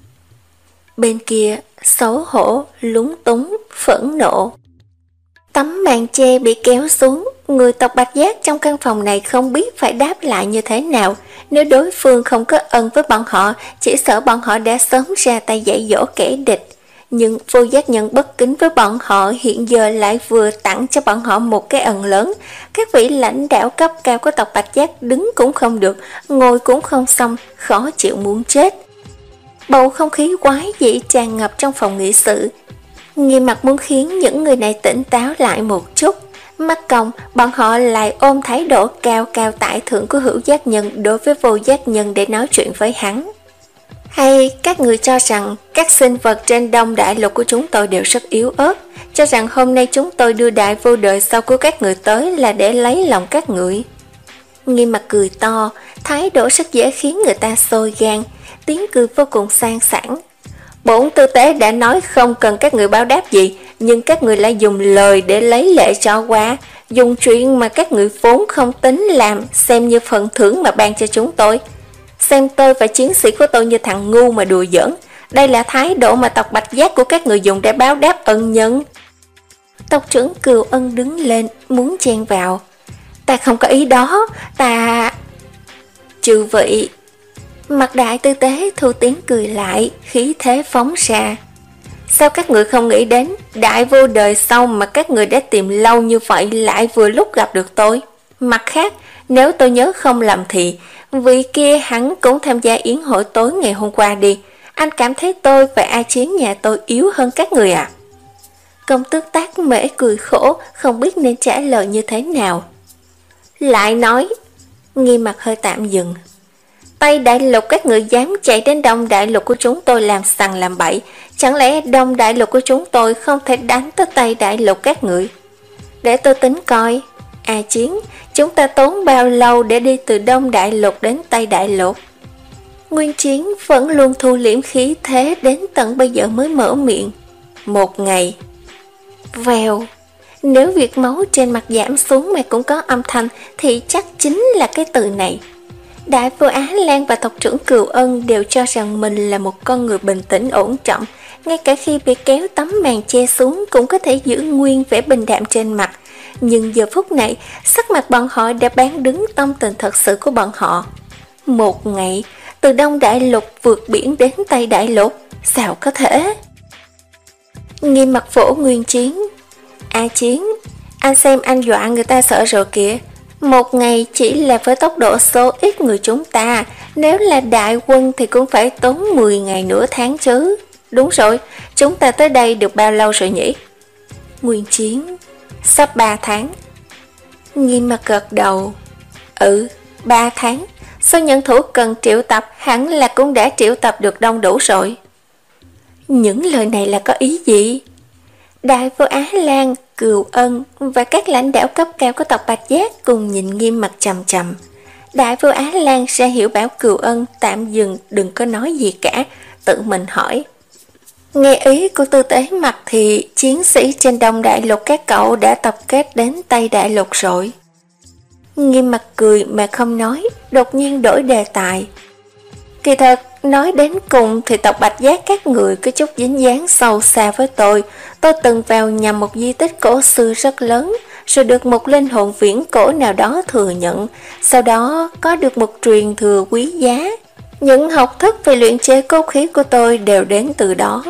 Bên kia, xấu hổ, lúng túng, phẫn nộ. Tấm màn che bị kéo xuống, người tộc Bạch Giác trong căn phòng này không biết phải đáp lại như thế nào. Nếu đối phương không có ân với bọn họ, chỉ sợ bọn họ đã sớm ra tay dạy dỗ kẻ địch. Nhưng vô giác nhân bất kính với bọn họ hiện giờ lại vừa tặng cho bọn họ một cái ân lớn. Các vị lãnh đạo cấp cao của tộc Bạch Giác đứng cũng không được, ngồi cũng không xong, khó chịu muốn chết. Bầu không khí quái dị tràn ngập trong phòng nghị sự. Nghiêm Mặc muốn khiến những người này tỉnh táo lại một chút. Mắt công, bọn họ lại ôm thái độ cao cao tại thượng của hữu giác nhân đối với vô giác nhân để nói chuyện với hắn. Hay các người cho rằng các sinh vật trên Đông Đại Lục của chúng tôi đều rất yếu ớt, cho rằng hôm nay chúng tôi đưa đại vô đời sau của các người tới là để lấy lòng các người? Nghiêm mặt cười to, thái độ rất dễ khiến người ta sôi gan, tiếng cười vô cùng sang sảng. Bổn tư tế đã nói không cần các người báo đáp gì, nhưng các người lại dùng lời để lấy lệ cho qua, dùng chuyện mà các người vốn không tính làm xem như phần thưởng mà ban cho chúng tôi. Xem tôi và chiến sĩ của tôi như thằng ngu mà đùa giỡn. Đây là thái độ mà tộc Bạch Giác của các người dùng để báo đáp ân nhân. Tộc trưởng Cừu Ân đứng lên, muốn chen vào. Ta không có ý đó, ta... Chư vị. Mặt đại tư tế thu tiếng cười lại, khí thế phóng ra. Sao các người không nghĩ đến đại vô đời sau mà các người đã tìm lâu như vậy lại vừa lúc gặp được tôi? Mặt khác, nếu tôi nhớ không lầm thì vị kia hắn cũng tham gia yến hội tối ngày hôm qua đi. Anh cảm thấy tôi và A Chiến nhà tôi yếu hơn các người à? Công tước Tác Mễ cười khổ, không biết nên trả lời như thế nào. Lại nói, Nghiêm mặt hơi tạm dừng. Tây Đại Lục các người dám chạy đến Đông Đại Lục của chúng tôi làm sằng làm bậy, chẳng lẽ Đông Đại Lục của chúng tôi không thể đánh tới Tây Đại Lục các người? Để tôi tính coi. A Chiến, chúng ta tốn bao lâu để đi từ Đông Đại Lục đến Tây Đại Lục? Nguyên Chiến vẫn luôn thu liễm khí thế, đến tận bây giờ mới mở miệng. Một ngày. Vèo. Nếu việc máu trên mặt giảm xuống mà cũng có âm thanh thì chắc chính là cái từ này. Đại vô Á Lan và tộc trưởng Cừu Ân đều cho rằng mình là một con người bình tĩnh ổn trọng, ngay cả khi bị kéo tấm màn che xuống cũng có thể giữ nguyên vẻ bình đạm trên mặt. Nhưng giờ phút này, sắc mặt bọn họ đã bán đứng tâm tình thật sự của bọn họ. Một ngày, từ Đông Đại Lục vượt biển đến Tây Đại Lục, sao có thể? Nghiêm mặt phổ Nguyên Chiến. A Chiến, anh xem anh dọa người ta sợ rồi kìa. Một ngày chỉ là với tốc độ số ít người chúng ta, nếu là đại quân thì cũng phải tốn mười ngày nửa tháng chứ. Đúng rồi, chúng ta tới đây được bao lâu rồi nhỉ? Nguyên Chiến, sắp ba tháng. Nghiêm mặt gật đầu. Ừ, ba tháng. Số nhân thủ cần triệu tập hẳn là cũng đã triệu tập được đông đủ rồi. Những lời này là có ý gì? Đại vô Á Lan, Cừu Ân và các lãnh đạo cấp cao của tộc Bạch Giác cùng nhìn Nghiêm mặt chằm chằm. Đại vô Á Lan ra hiểu bảo Cừu Ân tạm dừng, đừng có nói gì cả, tự mình hỏi. Nghe ý của tư tế mặt thì chiến sĩ trên Đông Đại Lục các cậu đã tập kết đến Tây Đại Lục rồi. Nghiêm mặt cười mà không nói, đột nhiên đổi đề tài. Kỳ thật, nói đến cùng thì tộc Bạch Giác các người có chút dính dáng sâu xa với tôi. Tôi từng vào nhằm một di tích cổ xưa rất lớn, rồi được một linh hồn viễn cổ nào đó thừa nhận, sau đó có được một truyền thừa quý giá. Những học thức về luyện chế cốt khí của tôi đều đến từ đó.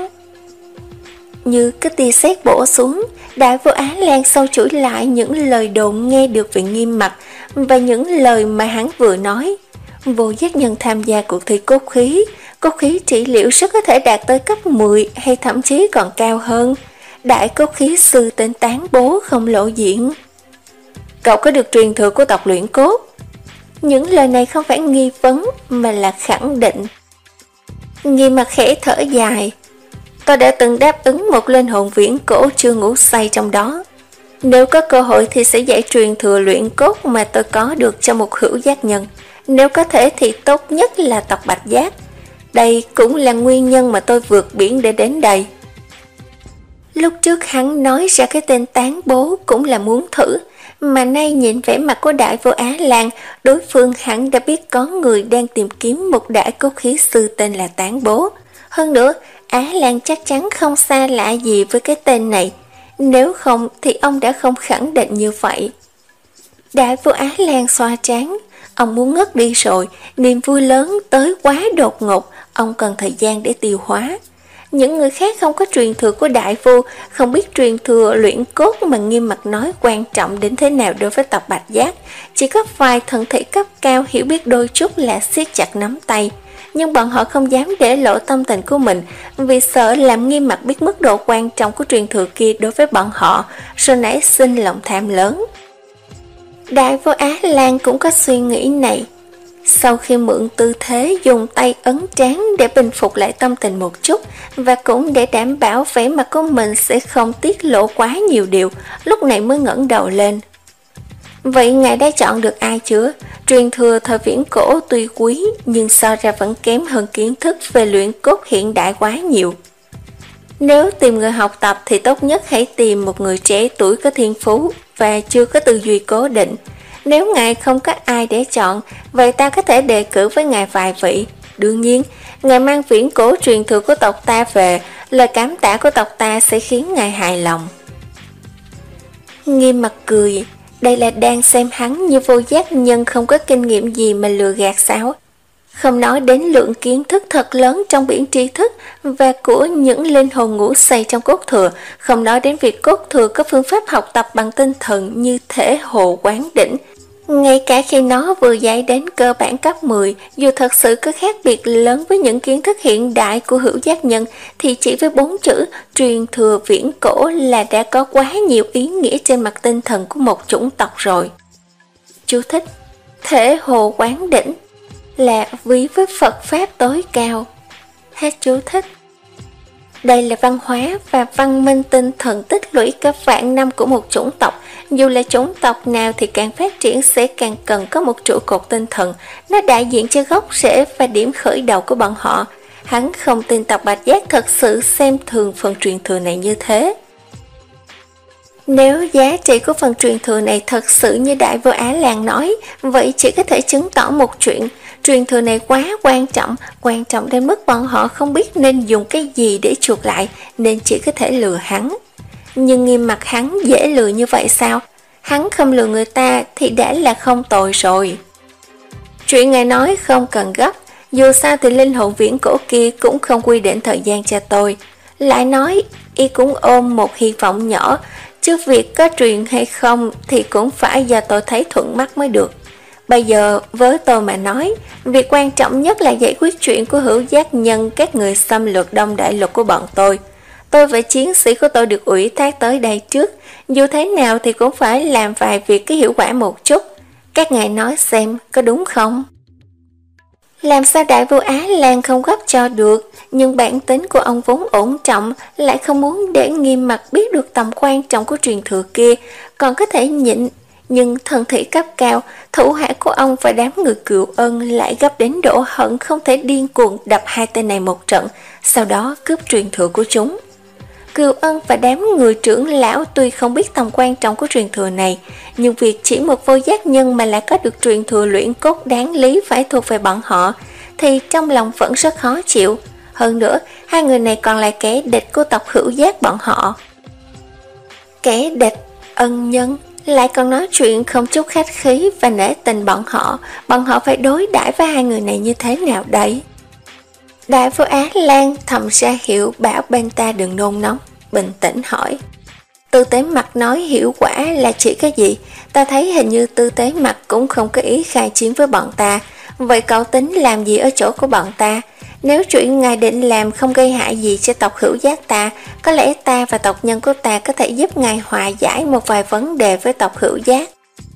Như cái tia sét bổ xuống, Đại vô Á Lan sâu chuỗi lại những lời đồn nghe được về Nghiêm mặt và những lời mà hắn vừa nói. Vô giác nhân tham gia cuộc thi cốt khí, cốt khí trị liệu rất có thể đạt tới cấp mười hay thậm chí còn cao hơn. Đại cốt khí sư tên Tán Bố không lộ diện. Cậu có được truyền thừa của tộc luyện cốt? Những lời này không phải nghi vấn mà là khẳng định. Nghiêm mặt khẽ thở dài. Tôi đã từng đáp ứng một linh hồn viễn cổ chưa ngủ say trong đó. Nếu có cơ hội thì sẽ dạy truyền thừa luyện cốt mà tôi có được cho một hữu giác nhân. Nếu có thể thì tốt nhất là tộc Bạch Giác. Đây cũng là nguyên nhân mà tôi vượt biển để đến đây. Lúc trước hắn nói ra cái tên Tán Bố cũng là muốn thử, mà nay nhìn vẻ mặt của Đại vô Á Lan, đối phương hẳn đã biết có người đang tìm kiếm một đại cốt khí sư tên là Tán Bố. Hơn nữa, Á Lan chắc chắn không xa lạ gì với cái tên này, nếu không thì ông đã không khẳng định như vậy. Đại vô Á Lan xoa trán, ông muốn ngất đi rồi, niềm vui lớn tới quá đột ngột, ông cần thời gian để tiêu hóa. Những người khác không có truyền thừa của đại vô, không biết truyền thừa luyện cốt mà Nghiêm mặt nói quan trọng đến thế nào đối với tộc Bạch Giác. Chỉ có vài thần thể cấp cao hiểu biết đôi chút là siết chặt nắm tay. Nhưng bọn họ không dám để lộ tâm tình của mình, vì sợ làm Nghiêm mặt biết mức độ quan trọng của truyền thừa kia đối với bọn họ, rồi nảy sinh lòng tham lớn. Đại vô Á Lan cũng có suy nghĩ này. Sau khi mượn tư thế dùng tay ấn trán để bình phục lại tâm tình một chút, và cũng để đảm bảo vẻ mặt của mình sẽ không tiết lộ quá nhiều điều, lúc này mới ngẩng đầu lên. Vậy ngài đã chọn được ai chưa? Truyền thừa thời viễn cổ tuy quý, nhưng so ra vẫn kém hơn kiến thức về luyện cốt hiện đại quá nhiều. Nếu tìm người học tập thì tốt nhất hãy tìm một người trẻ tuổi có thiên phú và chưa có tư duy cố định. Nếu ngài không có ai để chọn, vậy ta có thể đề cử với ngài vài vị. Đương nhiên, ngài mang viễn cổ truyền thừa của tộc ta về, lời cảm tạ của tộc ta sẽ khiến ngài hài lòng. Nghiêm mặt cười, đây là đang xem hắn như vô giác nhân không có kinh nghiệm gì mà lừa gạt sao? Không nói đến lượng kiến thức thật lớn trong biển tri thức và của những linh hồn ngủ say trong cốt thừa, không nói đến việc cốt thừa có phương pháp học tập bằng tinh thần như thể hồ quán đỉnh. Ngay cả khi nó vừa dạy đến cơ bản cấp mười, dù thật sự có khác biệt lớn với những kiến thức hiện đại của hữu giác nhân, thì chỉ với bốn chữ truyền thừa viễn cổ là đã có quá nhiều ý nghĩa trên mặt tinh thần của một chủng tộc rồi. Chú thích: thể hồ quán đỉnh là ví với Phật Pháp tối cao. Hết chú thích. Đây là văn hóa và văn minh tinh thần tích lũy cả vạn năm của một chủng tộc. Dù là chủng tộc nào thì càng phát triển sẽ càng cần có một trụ cột tinh thần. Nó đại diện cho gốc rễ và điểm khởi đầu của bọn họ. Hắn không tin tộc Bạch Giác thật sự xem thường phần truyền thừa này như thế. Nếu giá trị của phần truyền thừa này thật sự như Đại Vô Á Lan nói, vậy chỉ có thể chứng tỏ một chuyện. Truyền thừa này quá quan trọng, quan trọng đến mức bọn họ không biết nên dùng cái gì để chuộc lại, nên chỉ có thể lừa hắn. Nhưng Nghiêm mặt hắn dễ lừa như vậy sao? Hắn không lừa người ta thì đã là không tồi rồi. Chuyện ngài nói không cần gấp, dù sao thì linh hồn viễn cổ kia cũng không quy định thời gian cho tôi. Lại nói, y cũng ôm một hy vọng nhỏ, chứ việc có truyền hay không thì cũng phải do tôi thấy thuận mắt mới được. Bây giờ với tôi mà nói, việc quan trọng nhất là giải quyết chuyện của hữu giác nhân các người xâm lược Đông Đại Lục của bọn tôi. Tôi và chiến sĩ của tôi được ủy thác tới đây trước, dù thế nào thì cũng phải làm vài việc có hiệu quả một chút. Các ngài nói xem có đúng không? Làm sao Đại Vô Á Lan không gấp cho được, nhưng bản tính của ông vốn ổn trọng, lại không muốn để Nghiêm mặt biết được tầm quan trọng của truyền thừa kia, còn có thể nhịn. Nhưng thần thị cấp cao, thủ hạ của ông và đám người Cựu Ân lại gấp đến độ hận không thể điên cuồng đập hai tên này một trận, sau đó cướp truyền thừa của chúng. Cựu Ân và đám người trưởng lão tuy không biết tầm quan trọng của truyền thừa này, nhưng việc chỉ một vô giác nhân mà lại có được truyền thừa luyện cốt đáng lý phải thuộc về bọn họ, thì trong lòng vẫn rất khó chịu. Hơn nữa, hai người này còn là kẻ địch của tộc hữu giác bọn họ. Kẻ địch, ân nhân, lại còn nói chuyện không chút khách khí và nể tình bọn họ, bọn họ phải đối đãi với hai người này như thế nào đấy? Đại Vô Á Lan thầm ra hiệu bảo bên ta đừng nôn nóng, bình tĩnh hỏi. Tư Tế Mặt nói hiệu quả là chỉ cái gì? Ta thấy hình như Tư Tế Mặt cũng không có ý khai chiến với bọn ta, vậy cậu tính làm gì ở chỗ của bọn ta? Nếu chuyện ngài định làm không gây hại gì cho tộc hữu giác ta, có lẽ ta và tộc nhân của ta có thể giúp ngài hòa giải một vài vấn đề với tộc hữu giác.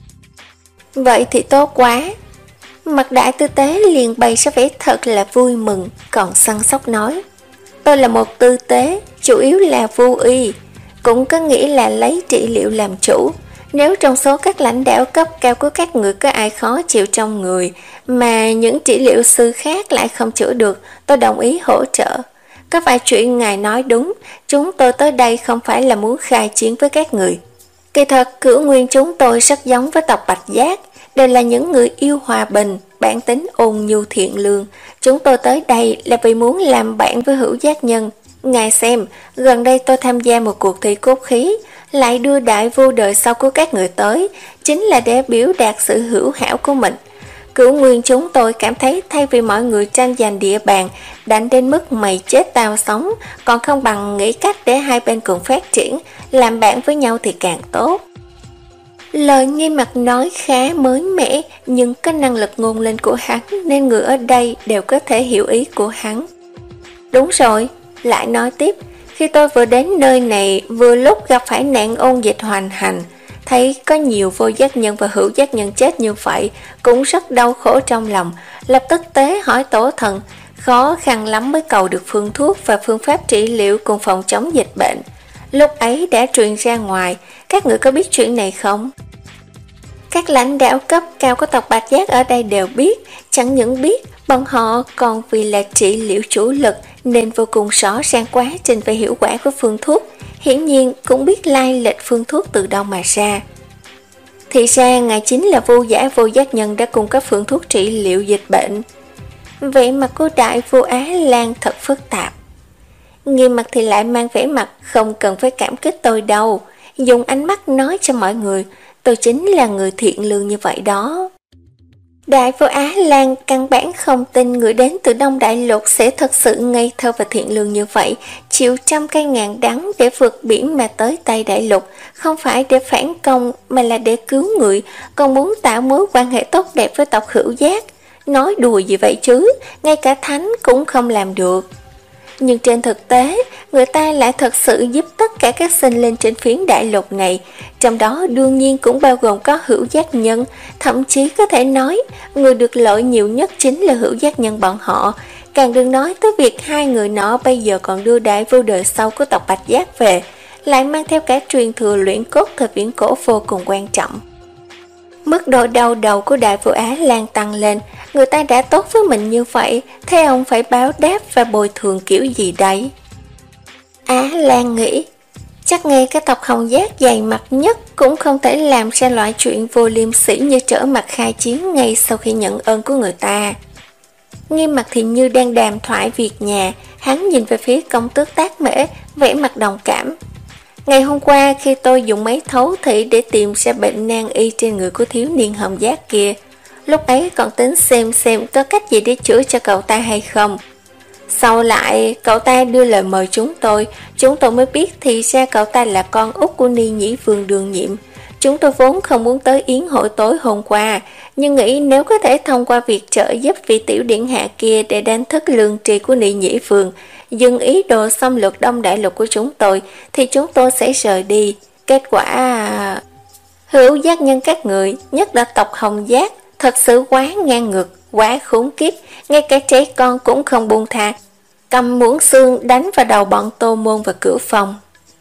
Vậy thì tốt quá. Mặt Đại Tư Tế liền bày ra vẻ thật là vui mừng, còn săn sóc nói. Tôi là một tư tế, chủ yếu là vô y, cũng có nghĩa là lấy trị liệu làm chủ. Nếu trong số các lãnh đạo cấp cao của các người có ai khó chịu trong người, mà những trị liệu sư khác lại không chữa được, tôi đồng ý hỗ trợ. Có vài chuyện ngài nói đúng, chúng tôi tới đây không phải là muốn khai chiến với các người. Kỳ thật, cửu nguyên chúng tôi rất giống với tộc Bạch Giác, đều là những người yêu hòa bình, bản tính ôn nhu thiện lương. Chúng tôi tới đây là vì muốn làm bạn với hữu giác nhân. Ngài xem, gần đây tôi tham gia một cuộc thi cốt khí, lại đưa đại vô đời sau của các người tới, chính là để biểu đạt sự hữu hảo của mình. Cửu nguyên chúng tôi cảm thấy thay vì mọi người tranh giành địa bàn, đánh đến mức mày chết tao sống, còn không bằng nghĩ cách để hai bên cùng phát triển, làm bạn với nhau thì càng tốt. Lời Nghiêm mặt nói khá mới mẻ, nhưng có năng lực ngôn linh của hắn nên người ở đây đều có thể hiểu ý của hắn. Đúng rồi, lại nói tiếp, khi tôi vừa đến nơi này vừa lúc gặp phải nạn ôn dịch hoành hành, thấy có nhiều vô giác nhân và hữu giác nhân chết như vậy, cũng rất đau khổ trong lòng, lập tức tế hỏi tổ thần, khó khăn lắm mới cầu được phương thuốc và phương pháp trị liệu cùng phòng chống dịch bệnh. Lúc ấy đã truyền ra ngoài, các người có biết chuyện này không? Các lãnh đạo cấp cao của tộc Bạch Giác ở đây đều biết, chẳng những biết, bọn họ còn vì là trị liệu chủ lực nên vô cùng rõ ràng quá trình về hiệu quả của phương thuốc, hiển nhiên cũng biết lai lịch phương thuốc từ đâu mà ra. Thì ra ngài chính là vô giả vô giác nhân đã cung cấp phương thuốc trị liệu dịch bệnh. Vẻ mặt của Đại Vô Á Lan thật phức tạp. Nghiêm mặt thì lại mang vẻ mặt không cần phải cảm kích tôi đâu, dùng ánh mắt nói cho mọi người, tôi chính là người thiện lương như vậy đó. Đại Vô Á Lan căn bản không tin người đến từ Đông Đại Lục sẽ thật sự ngây thơ và thiện lương như vậy, chịu trăm cây ngàn đắng để vượt biển mà tới Tây Đại Lục, không phải để phản công mà là để cứu người, còn muốn tạo mối quan hệ tốt đẹp với tộc Hữu Giác. Nói đùa gì vậy chứ, ngay cả thánh cũng không làm được. Nhưng trên thực tế, người ta lại thật sự giúp tất cả các sinh linh trên phiến đại lục này, trong đó đương nhiên cũng bao gồm có hữu giác nhân, thậm chí có thể nói người được lợi nhiều nhất chính là hữu giác nhân bọn họ. Càng đừng nói tới việc hai người nọ bây giờ còn đưa đại vô đời sau của tộc Bạch Giác về, lại mang theo cả truyền thừa luyện cốt thời viễn cổ vô cùng quan trọng. Mức độ đau đầu của Đại Vô Á Lan tăng lên, người ta đã tốt với mình như vậy, thế ông phải báo đáp và bồi thường kiểu gì đấy? Á Lan nghĩ, chắc ngay cái tộc Hồng Giác dày mặt nhất cũng không thể làm ra loại chuyện vô liêm sỉ như trở mặt khai chiến ngay sau khi nhận ơn của người ta. Nghiêm mặt thì như đang đàm thoại việc nhà, hắn nhìn về phía công tước Tác Mễ, vẻ mặt đồng cảm. Ngày hôm qua khi tôi dùng máy thấu thị để tìm ra bệnh nan y trên người của thiếu niên Hồng Giác kia, lúc ấy còn tính xem xem có cách gì để chữa cho cậu ta hay không. Sau lại cậu ta đưa lời mời chúng tôi, chúng tôi mới biết thì ra cậu ta là con út của Ni Nhĩ Vương đương nhiệm. Chúng tôi vốn không muốn tới yến hội tối hôm qua, nhưng nghĩ nếu có thể thông qua việc trợ giúp vị tiểu điển hạ kia để đánh thức lương tri của Ni Nhĩ Vương, dừng ý đồ xâm lược Đông Đại Lục của chúng tôi, thì chúng tôi sẽ rời đi. Kết quả... Hữu giác nhân các người, nhất là tộc Hồng Giác, thật sự quá ngang ngược, quá khốn kiếp, ngay cả trẻ con cũng không buông tha, cầm muỗng xương đánh vào đầu bọn Tô Môn và Cửu Phong.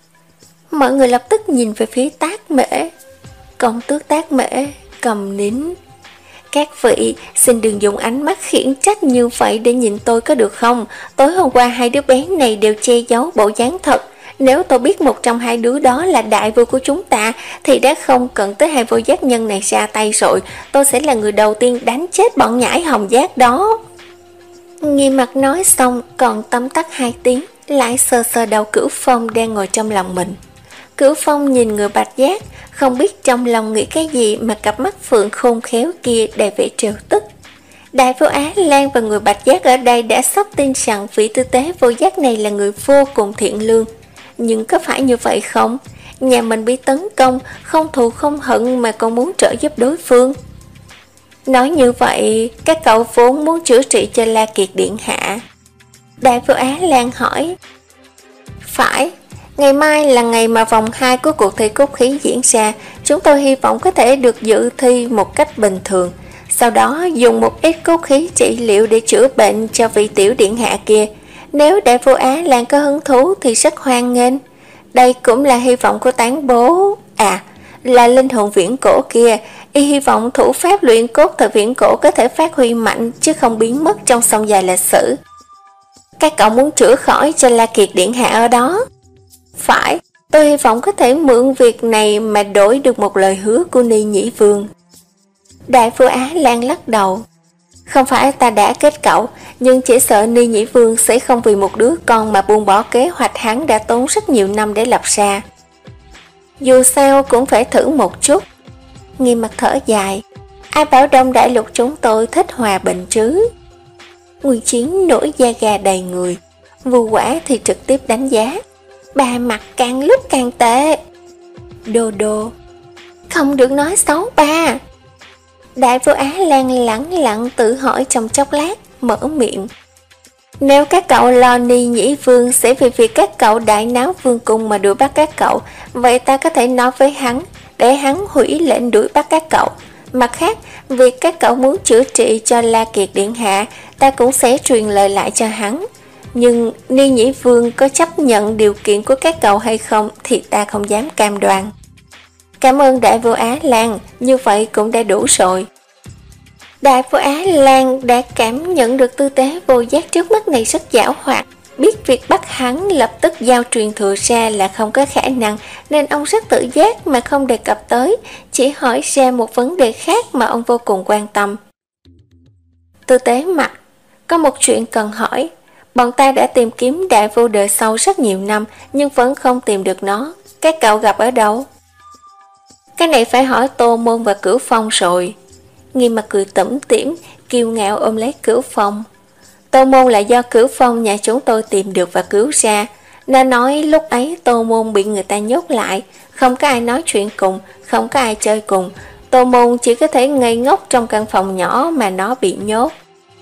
Mọi người lập tức nhìn về phía Tác Mễ. Công tước Tác Mễ cầm nín. Các vị, xin đừng dùng ánh mắt khiển trách như vậy để nhìn tôi có được không? Tối hôm qua hai đứa bé này đều che giấu bộ dáng thật. Nếu tôi biết một trong hai đứa đó là đại vương của chúng ta, thì đã không cần tới hai vô giác nhân này ra tay rồi. Tôi sẽ là người đầu tiên đánh chết bọn nhãi Hồng Giác đó. Nghiêm mặt nói xong, còn tấm tắc hai tiếng, lại sờ sờ đầu Cửu Phong đang ngồi trong lòng mình. Cửu Phong nhìn người Bạch Giác, không biết trong lòng nghĩ cái gì mà cặp mắt phượng khôn khéo kia đầy vẻ trêu tức. Đại Vô Á Lan và người Bạch Giác ở đây đã sắp tin rằng vị tư tế vô giác này là người vô cùng thiện lương. Nhưng có phải như vậy không? Nhà mình bị tấn công, không thù không hận mà còn muốn trợ giúp đối phương. Nói như vậy, các cậu vốn muốn chữa trị cho La Kiệt Điện Hạ. Đại Vô Á Lan hỏi. Phải. Ngày mai là ngày mà vòng hai của cuộc thi cốt khí diễn ra, chúng tôi hy vọng có thể được dự thi một cách bình thường, sau đó dùng một ít cốt khí trị liệu để chữa bệnh cho vị tiểu điện hạ kia. Nếu Đại Vô Á Lan có hứng thú thì rất hoan nghênh. Đây cũng là hy vọng của tán bố, à, là linh hồn viễn cổ kia, y hy vọng thủ pháp luyện cốt thời viễn cổ có thể phát huy mạnh chứ không biến mất trong sông dài lịch sử. Các cậu muốn chữa khỏi cho La Kiệt Điện Hạ ở đó? Phải, tôi hy vọng có thể mượn việc này mà đổi được một lời hứa của Ni Nhĩ Vương. Đại Vô Á Lan lắc đầu. Không phải ta đã kết cậu, nhưng chỉ sợ Ni Nhĩ Vương sẽ không vì một đứa con mà buông bỏ kế hoạch hắn đã tốn rất nhiều năm để lập ra. Dù sao cũng phải thử một chút. Nghiêm mặt thở dài. Ai bảo Đông Đại Lục chúng tôi thích hòa bình chứ? Nguyên Chiến nổi da gà đầy người, Vu Quả thì trực tiếp đánh giá. Bà mặt càng lúc càng tệ. Đô đô. Không được nói xấu ba. Đại Vô Á Lan lẳng lặng tự hỏi trong chốc lát, mở miệng. Nếu các cậu lo Ni Nhĩ Vương sẽ vì việc các cậu đại náo vương cung mà đuổi bắt các cậu, vậy ta có thể nói với hắn, để hắn hủy lệnh đuổi bắt các cậu. Mặt khác, việc các cậu muốn chữa trị cho La Kiệt điện hạ, ta cũng sẽ truyền lời lại cho hắn. Nhưng Ni Nhĩ Vương có chấp nhận điều kiện của các cậu hay không thì ta không dám cam đoan. Cảm ơn Đại Vua Á Lan, như vậy cũng đã đủ rồi. Đại Vua Á Lan đã cảm nhận được tư tế Vô Giác trước mắt này rất giảo hoạt. Biết việc bắt hắn lập tức giao truyền thừa ra là không có khả năng, nên ông rất tự giác mà không đề cập tới, chỉ hỏi ra một vấn đề khác mà ông vô cùng quan tâm. Tư tế mặt, có một chuyện cần hỏi. Bọn ta đã tìm kiếm đại vua đời sau rất nhiều năm, nhưng vẫn không tìm được nó. Các cậu gặp ở đâu? Cái này phải hỏi Tô Môn và Cửu Phong rồi. Nghiêm Mặt cười tủm tỉm, kiêu ngạo ôm lấy Cửu Phong. Tô Môn là do Cửu Phong nhà chúng tôi tìm được và cứu ra. Nó nói lúc ấy Tô Môn bị người ta nhốt lại, không có ai nói chuyện cùng, không có ai chơi cùng. Tô Môn chỉ có thể ngây ngốc trong căn phòng nhỏ mà nó bị nhốt.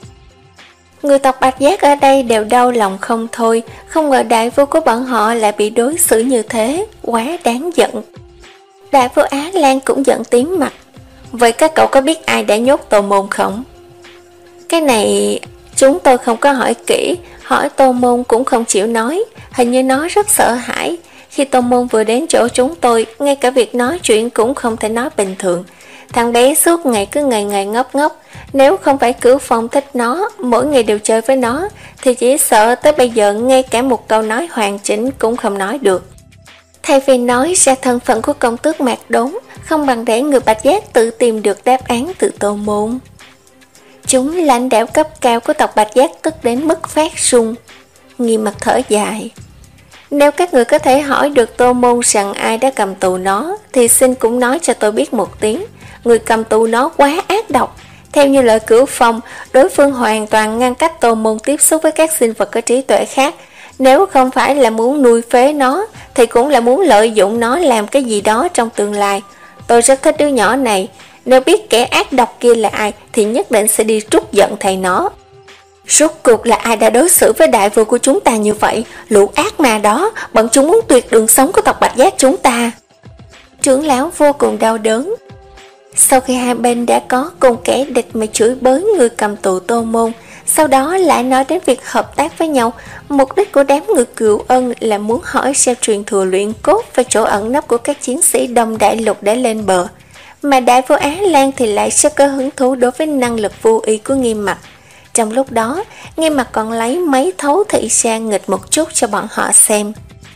Người tộc Bạch Giác ở đây đều đau lòng không thôi, không ngờ đại vua của bọn họ lại bị đối xử như thế, quá đáng giận. Đại vua Á Lan cũng giận tím mặt. Vậy các cậu có biết ai đã nhốt Tô Môn không? Cái này chúng tôi không có hỏi kỹ, hỏi Tô Môn cũng không chịu nói, hình như nó rất sợ hãi. Khi Tô Môn vừa đến chỗ chúng tôi, ngay cả việc nói chuyện cũng không thể nói bình thường. Thằng bé suốt ngày cứ ngày ngày ngốc ngốc, nếu không phải Cửu Phong thích nó, mỗi ngày đều chơi với nó, thì chỉ sợ tới bây giờ ngay cả một câu nói hoàn chỉnh cũng không nói được. Thay vì nói ra thân phận của công tước Mạc Đốn, không bằng để người Bạch Giác tự tìm được đáp án từ Tô Môn. Chúng lãnh đạo cấp cao của tộc Bạch Giác tức đến mức phát run. Nghiêm Mặt thở dài. Nếu các người có thể hỏi được Tô Môn rằng ai đã cầm tù nó, thì xin cũng nói cho tôi biết một tiếng. Người cầm tù nó quá ác độc. Theo như lời Cửu Phong, đối phương hoàn toàn ngăn cách Tô Môn tiếp xúc với các sinh vật có trí tuệ khác. Nếu không phải là muốn nuôi phế nó, thì cũng là muốn lợi dụng nó làm cái gì đó trong tương lai. Tôi rất thích đứa nhỏ này. Nếu biết kẻ ác độc kia là ai, thì nhất định sẽ đi trút giận thầy nó. Rốt cuộc là ai đã đối xử với đại vua của chúng ta như vậy? Lũ ác ma đó, bọn chúng muốn tuyệt đường sống của tộc Bạch Giác chúng ta. Trưởng lão vô cùng đau đớn. Sau khi hai bên đã có cùng kẻ địch mà chửi bới người cầm tù Tô Môn, sau đó lại nói đến việc hợp tác với nhau. Mục đích của đám người Cựu Ân là muốn hỏi xem truyền thừa luyện cốt và chỗ ẩn nấp của các chiến sĩ Đông Đại Lục đã lên bờ. Mà đại vua Á Lan thì lại rất có hứng thú đối với năng lực vô ý của Nghiêm Mặt. Trong lúc đó, Nghiêm Mặt còn lấy máy thấu thị ra nghịch một chút cho bọn họ xem.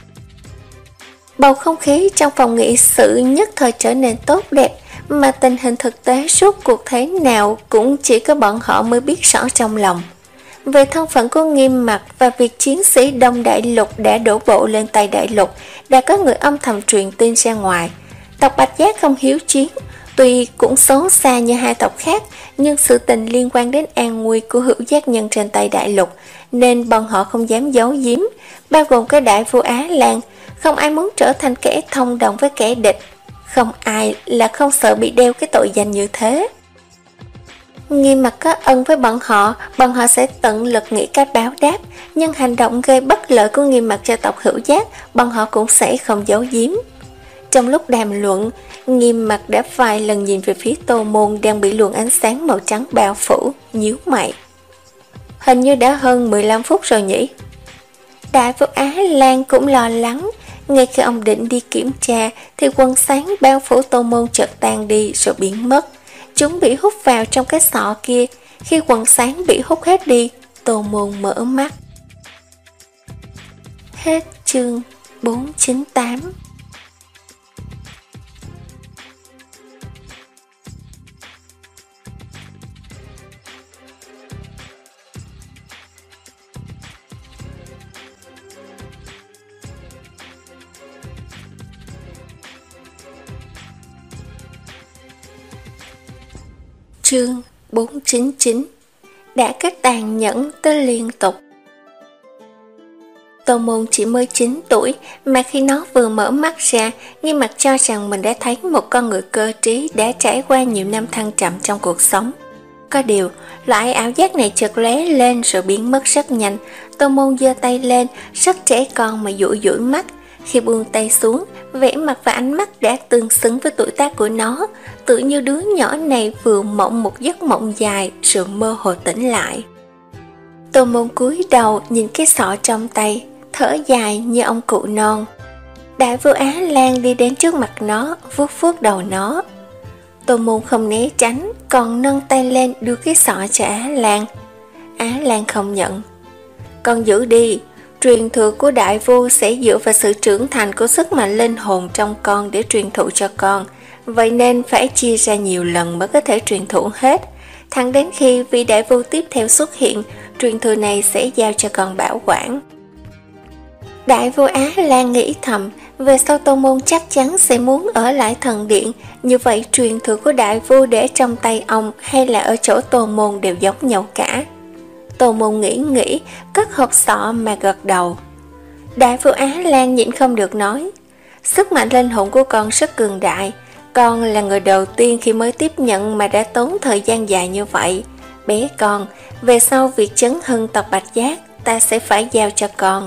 Bầu không khí trong phòng nghị sự nhất thời trở nên tốt đẹp, mà tình hình thực tế suốt cuộc thế nào cũng chỉ có bọn họ mới biết rõ trong lòng. Về thân phận của Nghiêm Mặt và việc chiến sĩ Đông Đại Lục đã đổ bộ lên Tây Đại Lục, đã có người âm thầm truyền tin ra ngoài. Tộc Bạch Giác không hiếu chiến, tuy cũng xấu xa như hai tộc khác, nhưng sự tình liên quan đến an nguy của hữu giác nhân trên Tây Đại Lục, nên bọn họ không dám giấu giếm, bao gồm cái đại vua Á Lan. Không ai muốn trở thành kẻ thông đồng với kẻ địch, không ai là không sợ bị đeo cái tội danh như thế. Nghiêm Mặt có ân với bọn họ, bọn họ sẽ tận lực nghĩ cách báo đáp, nhưng hành động gây bất lợi của Nghiêm Mặt cho tộc hữu giác, bọn họ cũng sẽ không giấu giếm. Trong lúc đàm luận, Nghiêm Mặt đã vài lần nhìn về phía Tô Môn đang bị luồng ánh sáng màu trắng bao phủ, nhíu mày. Hình như đã hơn mười lăm phút rồi nhỉ? Đại vua Á Lan cũng lo lắng. Ngay khi ông định đi kiểm tra, thì quần sáng bao phủ Tô Môn chợt tan đi rồi biến mất. Chúng bị hút vào trong cái sọ kia. Khi quần sáng bị hút hết đi, Tô Môn mở mắt. Hết chương bốn chín tám. Chương bốn chín chín. Đã kết tàn nhẫn tới liên tục. Tô Môn chỉ mới chín tuổi, mà khi nó vừa mở mắt ra, Nghiêm Mặt cho rằng mình đã thấy một con người cơ trí đã trải qua nhiều năm thăng trầm trong cuộc sống. Có điều, loại ảo giác này chợt lóe lên rồi biến mất rất nhanh. Tô Môn giơ tay lên, rất trẻ con mà dụi dụi mắt. Khi buông tay xuống, vẻ mặt và ánh mắt đã tương xứng với tuổi tác của nó, tự như đứa nhỏ này vừa mộng một giấc mộng dài rồi mơ hồ tỉnh lại. Tô Môn cúi đầu nhìn cái sọ trong tay, thở dài như ông cụ non. Đại Vô Á Lan đi đến trước mặt nó, vuốt vuốt đầu nó. Tô Môn không né tránh, còn nâng tay lên đưa cái sọ cho Á Lan. Á Lan không nhận. Con giữ đi, truyền thừa của Đại Vu sẽ dựa vào sự trưởng thành của sức mạnh linh hồn trong con để truyền thụ cho con, vậy nên phải chia ra nhiều lần mới có thể truyền thụ hết. Thẳng đến khi vị Đại Vu tiếp theo xuất hiện, truyền thừa này sẽ giao cho con bảo quản. Đại Vô Á Lan nghĩ thầm, về sau Tô Môn chắc chắn sẽ muốn ở lại thần điện, như vậy truyền thừa của Đại Vu để trong tay ông hay là ở chỗ Tô Môn đều giống nhau cả. Tô Môn nghĩ nghĩ, cất hộp sọ mà gật đầu. Đại Vô Á Lan nhịn không được nói, sức mạnh linh hồn của con rất cường đại, con là người đầu tiên khi mới tiếp nhận mà đã tốn thời gian dài như vậy. Bé con, về sau việc chấn hưng tộc Bạch Giác ta sẽ phải giao cho con.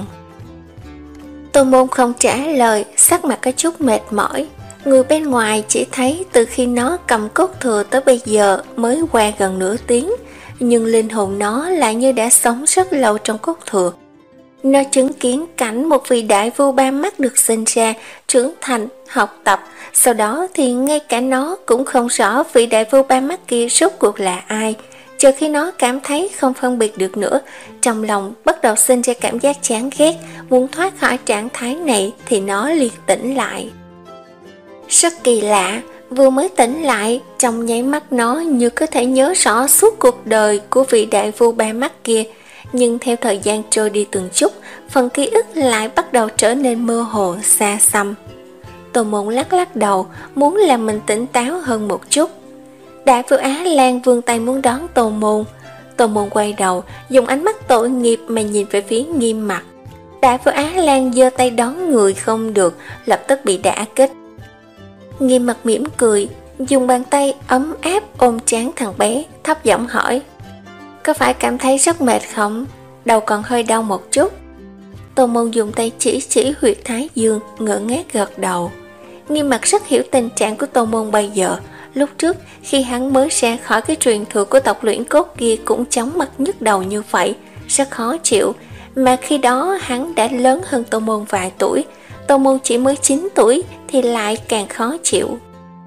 Tô Môn không trả lời, sắc mặt có chút mệt mỏi. Người bên ngoài chỉ thấy từ khi nó cầm cốt thừa tới bây giờ mới qua gần nửa tiếng, nhưng linh hồn nó lại như đã sống rất lâu trong cốt thừa. Nó chứng kiến cảnh một vị đại vu ba mắt được sinh ra, trưởng thành, học tập, sau đó thì ngay cả nó cũng không rõ vị đại vu ba mắt kia rốt cuộc là ai. Chờ khi nó cảm thấy không phân biệt được nữa, trong lòng bắt đầu sinh ra cảm giác chán ghét, muốn thoát khỏi trạng thái này thì nó liền tỉnh lại. Rất kỳ lạ, vừa mới tỉnh lại, trong nháy mắt nó như có thể nhớ rõ suốt cuộc đời của vị đại vu ba mắt kia, nhưng theo thời gian trôi đi từng chút, phần ký ức lại bắt đầu trở nên mơ hồ, xa xăm. Tô Môn lắc lắc đầu, muốn làm mình tỉnh táo hơn một chút. Đại Vô Á Lan vươn tay muốn đón Tô Môn. Tô Môn quay đầu, dùng ánh mắt tội nghiệp mà nhìn về phía Nghiêm Mặc. Đại Vô Á Lan giơ tay đón người không được, lập tức bị đả kích. Nghiêm Mặc mỉm cười, dùng bàn tay ấm áp ôm trán thằng bé, thấp giọng hỏi, có phải cảm thấy rất mệt không? Đầu còn hơi đau một chút. Tô Môn dùng tay chỉ chỉ huyệt thái dương, ngỡ ngác gật đầu. Nghiêm Mặc rất hiểu tình trạng của Tô Môn bây giờ. Lúc trước, khi hắn mới ra khỏi cái truyền thừa của tộc luyện cốt kia cũng chóng mặt nhức đầu như vậy, rất khó chịu. Mà khi đó hắn đã lớn hơn Tô Môn vài tuổi, Tô Môn chỉ mới chín tuổi thì lại càng khó chịu.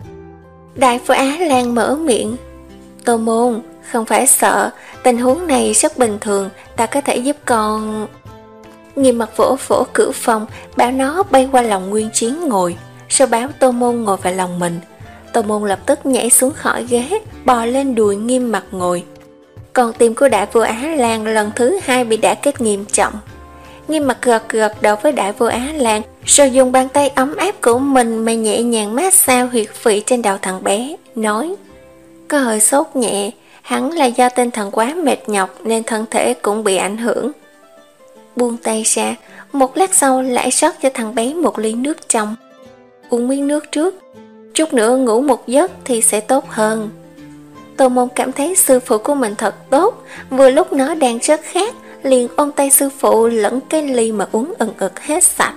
Đại Vô Á Lan mở miệng, Tô Môn, không phải sợ, tình huống này rất bình thường, ta có thể giúp con. Nghiêm Mặc vỗ vỗ cửa phòng, bảo nó bay qua lòng Nguyên Chiến ngồi, sau báo Tô Môn ngồi vào lòng mình. Tô Môn lập tức nhảy xuống khỏi ghế, bò lên đùi Nghiêm Mặc ngồi. Còn tim của Đại Vô Á Lan lần thứ hai bị đả kích nghiêm trọng. Nghiêm Mặc gật gật đầu với Đại Vô Á Lan, rồi dùng bàn tay ấm áp của mình mà nhẹ nhàng massage huyệt vị trên đầu thằng bé, nói, có hơi sốt nhẹ, hẳn là do tinh thần quá mệt nhọc nên thân thể cũng bị ảnh hưởng. Buông tay ra, một lát sau lại rót cho thằng bé một ly nước trong. Uống miếng nước trước, chút nữa ngủ một giấc thì sẽ tốt hơn. Tô Môn cảm thấy sư phụ của mình thật tốt, vừa lúc nó đang rất khát, liền ôm tay sư phụ lẫn cái ly mà uống ừng ực hết sạch.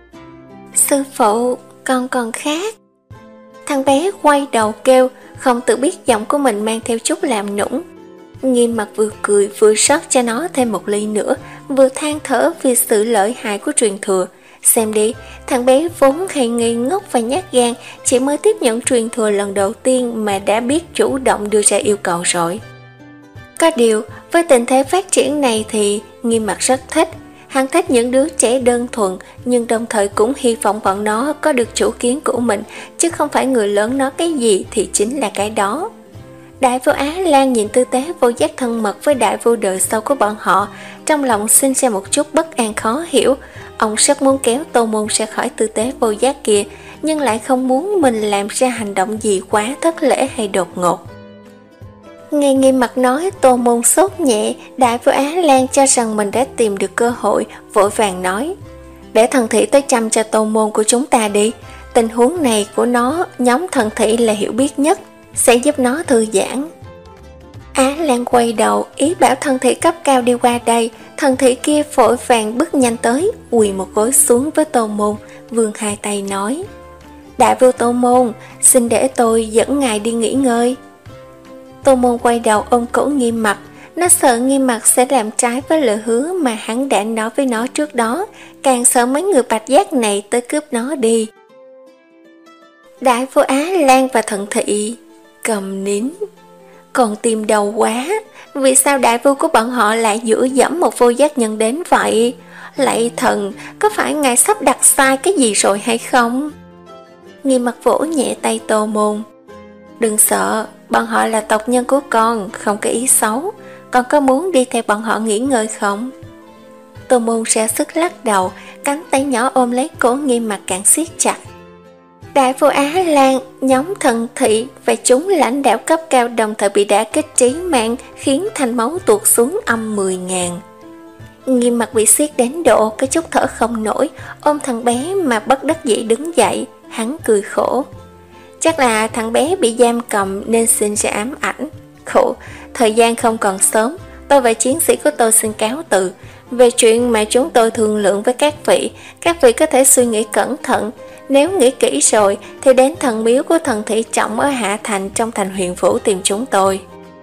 Sư phụ, con còn khát. Thằng bé quay đầu kêu, không tự biết giọng của mình mang theo chút làm nũng. Nghiêm Mặc vừa cười vừa rót cho nó thêm một ly nữa, vừa than thở vì sự lợi hại của truyền thừa. Xem đi, thằng bé vốn hay ngây ngốc và nhát gan, chỉ mới tiếp nhận truyền thừa lần đầu tiên mà đã biết chủ động đưa ra yêu cầu rồi. Có điều, với tình thế phát triển này thì Nghiêm Mặc rất thích. Hắn thích những đứa trẻ đơn thuần, nhưng đồng thời cũng hy vọng bọn nó có được chủ kiến của mình, chứ không phải người lớn nói cái gì thì chính là cái đó. Đại Vô Á Lan nhìn tư tế vô giác thân mật với đại vô đời sau của bọn họ, trong lòng sinh ra một chút bất an khó hiểu. Ông rất muốn kéo Tô Môn ra khỏi tư tế vô giác kia, nhưng lại không muốn mình làm ra hành động gì quá thất lễ hay đột ngột. Nghe Nghiêm Mặc nói Tô Môn sốt nhẹ, Đại Vô Á Lan cho rằng mình đã tìm được cơ hội, vội vàng nói, để thần thị tới chăm cho Tô Môn của chúng ta đi. Tình huống này của nó, nhóm thần thị là hiểu biết nhất, sẽ giúp nó thư giãn. Á Lan quay đầu, ý bảo thần thị cấp cao đi qua đây. Thần thị kia vội vàng bước nhanh tới, quỳ một gối xuống với Tô Môn, vươn hai tay nói: Đại vương Tô Môn, xin để tôi dẫn ngài đi nghỉ ngơi. Tô Môn quay đầu ôm cổ Nghiêm Mặc. Nó sợ Nghiêm Mặc sẽ làm trái với lời hứa mà hắn đã nói với nó trước đó, càng sợ mấy người bạch giác này tới cướp nó đi. Đại vua Á Lan và thần thị cầm nín. Còn tìm đầu quá, vì sao đại vua của bọn họ lại dựa dẫm một vô giác nhân đến vậy? Lạy thần, có phải ngài sắp đặt sai cái gì rồi hay không? Nghiêm Mặc vỗ nhẹ tay Tô Môn. Đừng sợ, bọn họ là tộc nhân của con, không có ý xấu. Con có muốn đi theo bọn họ nghỉ ngơi không? Tô Môn ra sức lắc đầu, cánh tay nhỏ ôm lấy cổ Nghiêm Mặc càng siết chặt. Đại vua Á Lan, nhóm thần thị và chúng lãnh đạo cấp cao đồng thời bị đả kích trí mạng, khiến thanh máu tuột xuống âm mười ngàn. Nghiêm Mặc bị siết đến độ cái chút thở không nổi, ôm thằng bé mà bất đắc dĩ đứng dậy. Hắn cười khổ. Chắc là thằng bé bị giam cầm nên sinh ra ám ảnh. Khổ, thời gian không còn sớm, tôi và chiến sĩ của tôi xin cáo từ. Về chuyện mà chúng tôi thương lượng với các vị, các vị có thể suy nghĩ cẩn thận. Nếu nghĩ kỹ rồi thì đến thần miếu của thần thị trọng ở Hạ Thành trong thành Huyền Phủ tìm chúng tôi.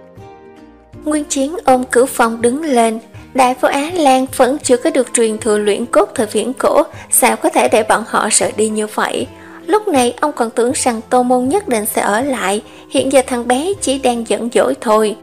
Nguyên Chiến ôm Cửu Phong đứng lên. Đại vua Á Lan vẫn chưa có được truyền thừa luyện cốt thời viễn cổ, sao có thể để bọn họ rời đi như vậy? Lúc này ông còn tưởng rằng Tô Môn nhất định sẽ ở lại, hiện giờ thằng bé chỉ đang giận dỗi thôi.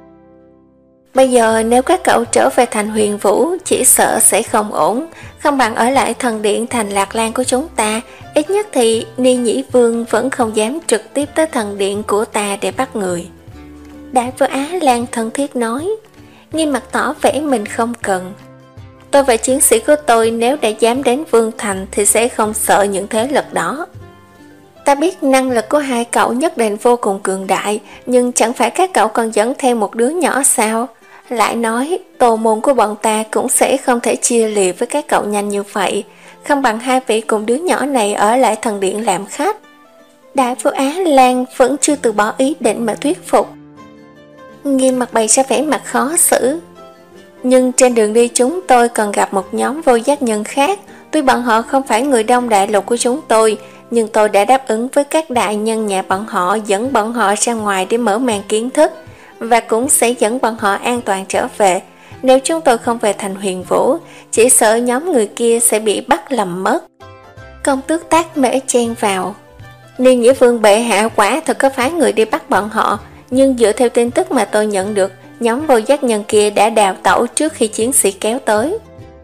Bây giờ nếu các cậu trở về thành Huyền Vũ, chỉ sợ sẽ không ổn, không bằng ở lại thần điện thành Lạc Lan của chúng ta. Ít nhất thì Ni Nhĩ Vương vẫn không dám trực tiếp tới thần điện của ta để bắt người. Đại vua Á Lan thân thiết nói. Nghiêm Mặc tỏ vẻ mình không cần. Tôi và chiến sĩ của tôi nếu đã dám đến Vương Thành thì sẽ không sợ những thế lực đó. Ta biết năng lực của hai cậu nhất định vô cùng cường đại, nhưng chẳng phải các cậu còn dẫn theo một đứa nhỏ sao? Lại nói, Tô Môn của bọn ta cũng sẽ không thể chia lìa với các cậu nhanh như vậy, không bằng hai vị cùng đứa nhỏ này ở lại thần điện làm khách. Đại vua Á Lan vẫn chưa từ bỏ ý định mà thuyết phục. Nghiêm Mặc bày ra vẻ mặt khó xử. Nhưng trên đường đi chúng tôi còn gặp một nhóm vô giác nhân khác. Tuy bọn họ không phải người Đông Đại Lục của chúng tôi, nhưng tôi đã đáp ứng với các đại nhân nhà bọn họ dẫn bọn họ ra ngoài để mở màn kiến thức, và cũng sẽ dẫn bọn họ an toàn trở về. Nếu chúng tôi không về thành Huyền Vũ, chỉ sợ nhóm người kia sẽ bị bắt lầm mất. Công tước Tác Mễ chen vào. Ni Nhĩ Vương bệ hạ quả thật có phái người đi bắt bọn họ, nhưng dựa theo tin tức mà tôi nhận được, nhóm vô giác nhân kia đã đào tẩu trước khi chiến sĩ kéo tới.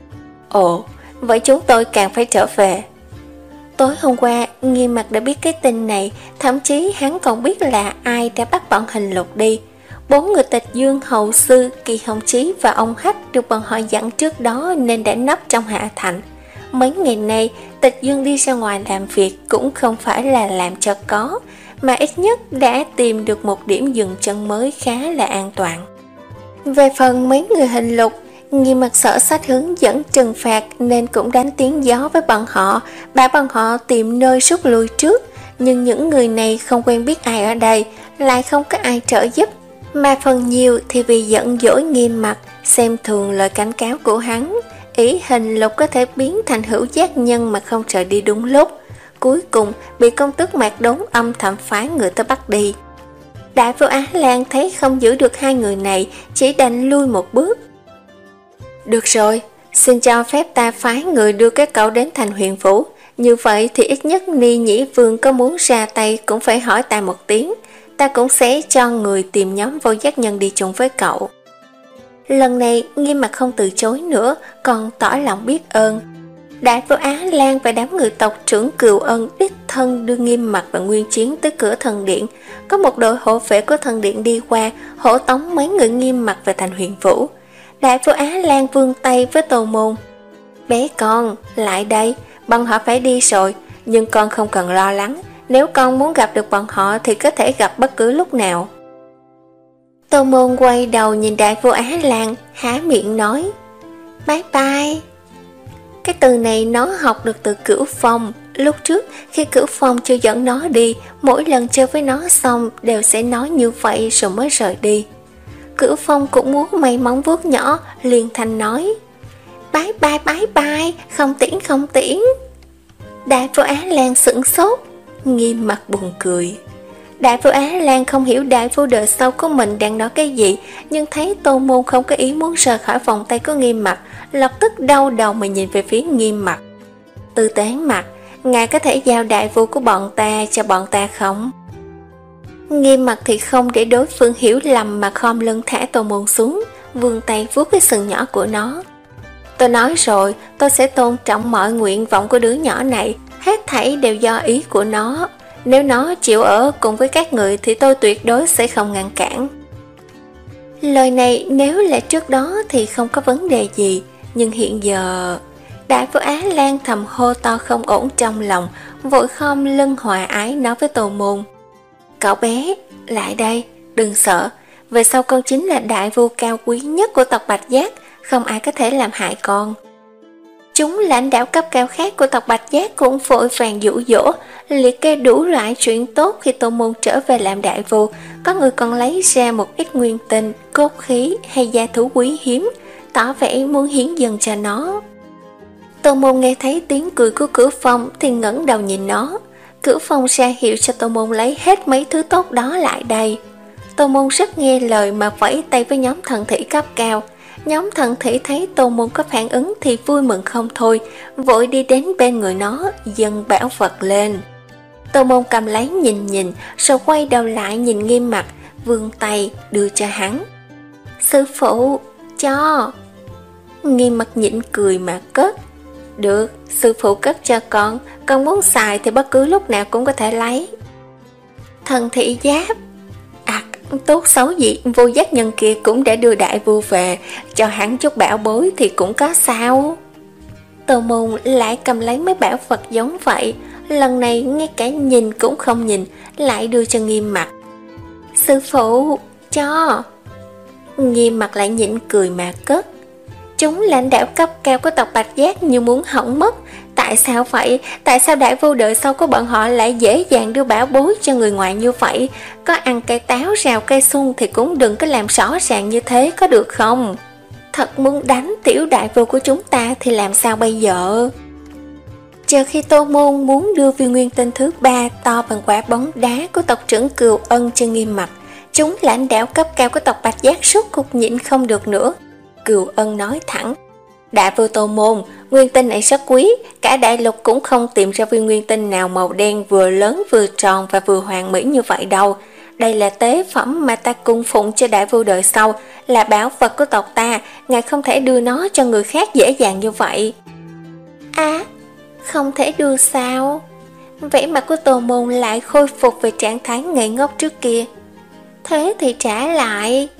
Ồ, vậy chúng tôi càng phải trở về. Tối hôm qua, Nghiêm Mặc đã biết cái tin này, thậm chí hắn còn biết là ai đã bắt bọn Hình Lục đi. Bốn người Tịch Dương, Hầu Sư, Kỳ Hồng Chí và ông Hách được bọn họ dặn trước đó nên đã nấp trong Hạ Thành. Mấy ngày nay, Tịch Dương đi ra ngoài làm việc cũng không phải là làm cho có, mà ít nhất đã tìm được một điểm dừng chân mới khá là an toàn. Về phần mấy người Hình Lục, Nghiêm Mặc sợ sách hướng dẫn trừng phạt nên cũng đánh tiếng gió với bọn họ, bảo bọn họ tìm nơi rút lui trước. Nhưng những người này không quen biết ai ở đây, lại không có ai trợ giúp, mà phần nhiều thì vì giận dỗi Nghiêm Mặc, xem thường lời cảnh cáo của hắn, ý Hình Lục có thể biến thành hữu giác nhân mà không rời đi đúng lúc. Cuối cùng bị công tước Mạc Đốn âm thầm phái người tới bắt đi. Đại vua Á Lan thấy không giữ được hai người này, chỉ đành lui một bước. Được rồi, xin cho phép ta phái người đưa các cậu đến thành Huyền Vũ. Như vậy thì ít nhất Ni Nhĩ Vương có muốn ra tay cũng phải hỏi ta một tiếng. Ta cũng sẽ cho người tìm nhóm vô giác nhân đi chung với cậu. Lần này Nghiêm Mặc không từ chối nữa, còn tỏ lòng biết ơn. Đại vua Á Lan và đám người tộc trưởng Cừu Ân đích thân đưa Nghiêm Mặc và Nguyên Chiến tới cửa thần điện. Có một đội hộ vệ của thần điện đi qua, hộ tống mấy người Nghiêm Mặc về thành Huyền Vũ. Đại vua Á Lan vươn tay với Tô Môn. Bé con, lại đây, bọn họ phải đi rồi, nhưng con không cần lo lắng. Nếu con muốn gặp được bọn họ thì có thể gặp bất cứ lúc nào. Tô Môn quay đầu nhìn đại vua Á Lan, há miệng nói bye bye. Cái từ này nó học được từ Cửu Phong. Lúc trước khi Cửu Phong chưa dẫn nó đi, mỗi lần chơi với nó xong đều sẽ nói như vậy rồi mới rời đi. Cửu Phong cũng muốn may móng vuốt nhỏ, liền thanh nói: bái bai bái bai, không tiễn không tiễn. Đại Vô Á Lan sửng sốt, Nghiêm mặt buồn cười. Đại Vô Á Lan không hiểu Đại Vô đời sau của mình đang nói cái gì, nhưng thấy Tô Môn không có ý muốn rời khỏi vòng tay của Nghiêm mặt, lập tức đau đầu mà nhìn về phía Nghiêm mặt. Tư tế mặt, ngài có thể giao đại vô của bọn ta cho bọn ta không? Nghiêm mặt thì không để đối phương hiểu lầm mà khom lưng thả Tô Môn xuống, vươn tay vuốt cái sừng nhỏ của nó. Tôi nói rồi, tôi sẽ tôn trọng mọi nguyện vọng của đứa nhỏ này, hết thảy đều do ý của nó. Nếu nó chịu ở cùng với các người thì tôi tuyệt đối sẽ không ngăn cản. Lời này nếu là trước đó thì không có vấn đề gì, nhưng hiện giờ... Đại Vô Á Lan thầm hô to không ổn trong lòng, vội khom lưng hòa ái nói với Tô Môn: cậu bé, lại đây, đừng sợ, về sau con chính là đại vô cao quý nhất của tộc Bạch Giác, không ai có thể làm hại con. Chúng lãnh đạo cấp cao khác của tộc Bạch Giác cũng vội vàng dụ dỗ, liệt kê đủ loại chuyện tốt khi Tô Môn trở về làm đại vô. Có người còn lấy ra một ít nguyên tinh, cốt khí hay gia thú quý hiếm, tỏ vẻ muốn hiến dâng cho nó. Tô Môn nghe thấy tiếng cười của Cửu Phong thì ngẩng đầu nhìn nó. Cửu Phong ra hiệu cho Tô Môn lấy hết mấy thứ tốt đó lại đây. Tô Môn rất nghe lời mà vẫy tay với nhóm thần thủy cấp cao. Nhóm thần thủy thấy Tô Môn có phản ứng thì vui mừng không thôi, vội đi đến bên người nó, dâng bảo vật lên. Tô Môn cầm lấy nhìn nhìn, rồi quay đầu lại nhìn Nghiêm mặt, vươn tay đưa cho hắn. Sư phụ, cho. Nghiêm mặt nhịn cười mà cất. Được, sư phụ cất cho con, con muốn xài thì bất cứ lúc nào cũng có thể lấy. Thần thị giáp. À, tốt xấu gì, vô giác nhân kia cũng đã đưa đại vô về, cho hắn chút bảo bối thì cũng có sao. Tô Môn lại cầm lấy mấy bảo vật giống vậy, lần này ngay cả nhìn cũng không nhìn, lại đưa cho Nghiêm mặt. Sư phụ, cho. Nghiêm mặt lại nhịn cười mà cất. Chúng lãnh đạo cấp cao của tộc Bạch Giác như muốn hỏng mất. Tại sao vậy? Tại sao đại vô đời sau của bọn họ lại dễ dàng đưa bảo bối cho người ngoài như vậy? Có ăn cây táo rào cây sung thì cũng đừng có làm rõ ràng như thế, có được không? Thật muốn đánh tiểu đại vô của chúng ta thì làm sao bây giờ? Chờ khi Tô Môn muốn đưa viên nguyên tinh thứ ba to bằng quả bóng đá của tộc trưởng Cừu Ân cho Nghiêm mặt, chúng lãnh đạo cấp cao của tộc Bạch Giác suốt cuộc nhịn không được nữa. Cừu Ân nói thẳng: đại vô Tô Môn, nguyên tinh này rất quý, cả đại lục cũng không tìm ra viên nguyên tinh nào màu đen vừa lớn vừa tròn và vừa hoàn mỹ như vậy đâu. Đây là tế phẩm mà ta cung phụng cho đại vô đời sau, là bảo vật của tộc ta, ngài không thể đưa nó cho người khác dễ dàng như vậy. À, không thể đưa sao? Vẻ mặt của Tô Môn lại khôi phục về trạng thái ngây ngốc trước kia. Thế thì trả lại.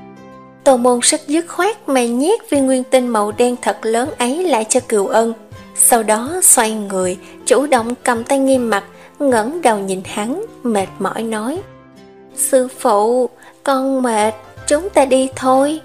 Tô Môn rất dứt khoát mà nhét viên nguyên tinh màu đen thật lớn ấy lại cho Cừu Ân. Sau đó xoay người, chủ động cầm tay Nghiêm mặt, ngẩng đầu nhìn hắn, mệt mỏi nói: sư phụ, con mệt, chúng ta đi thôi.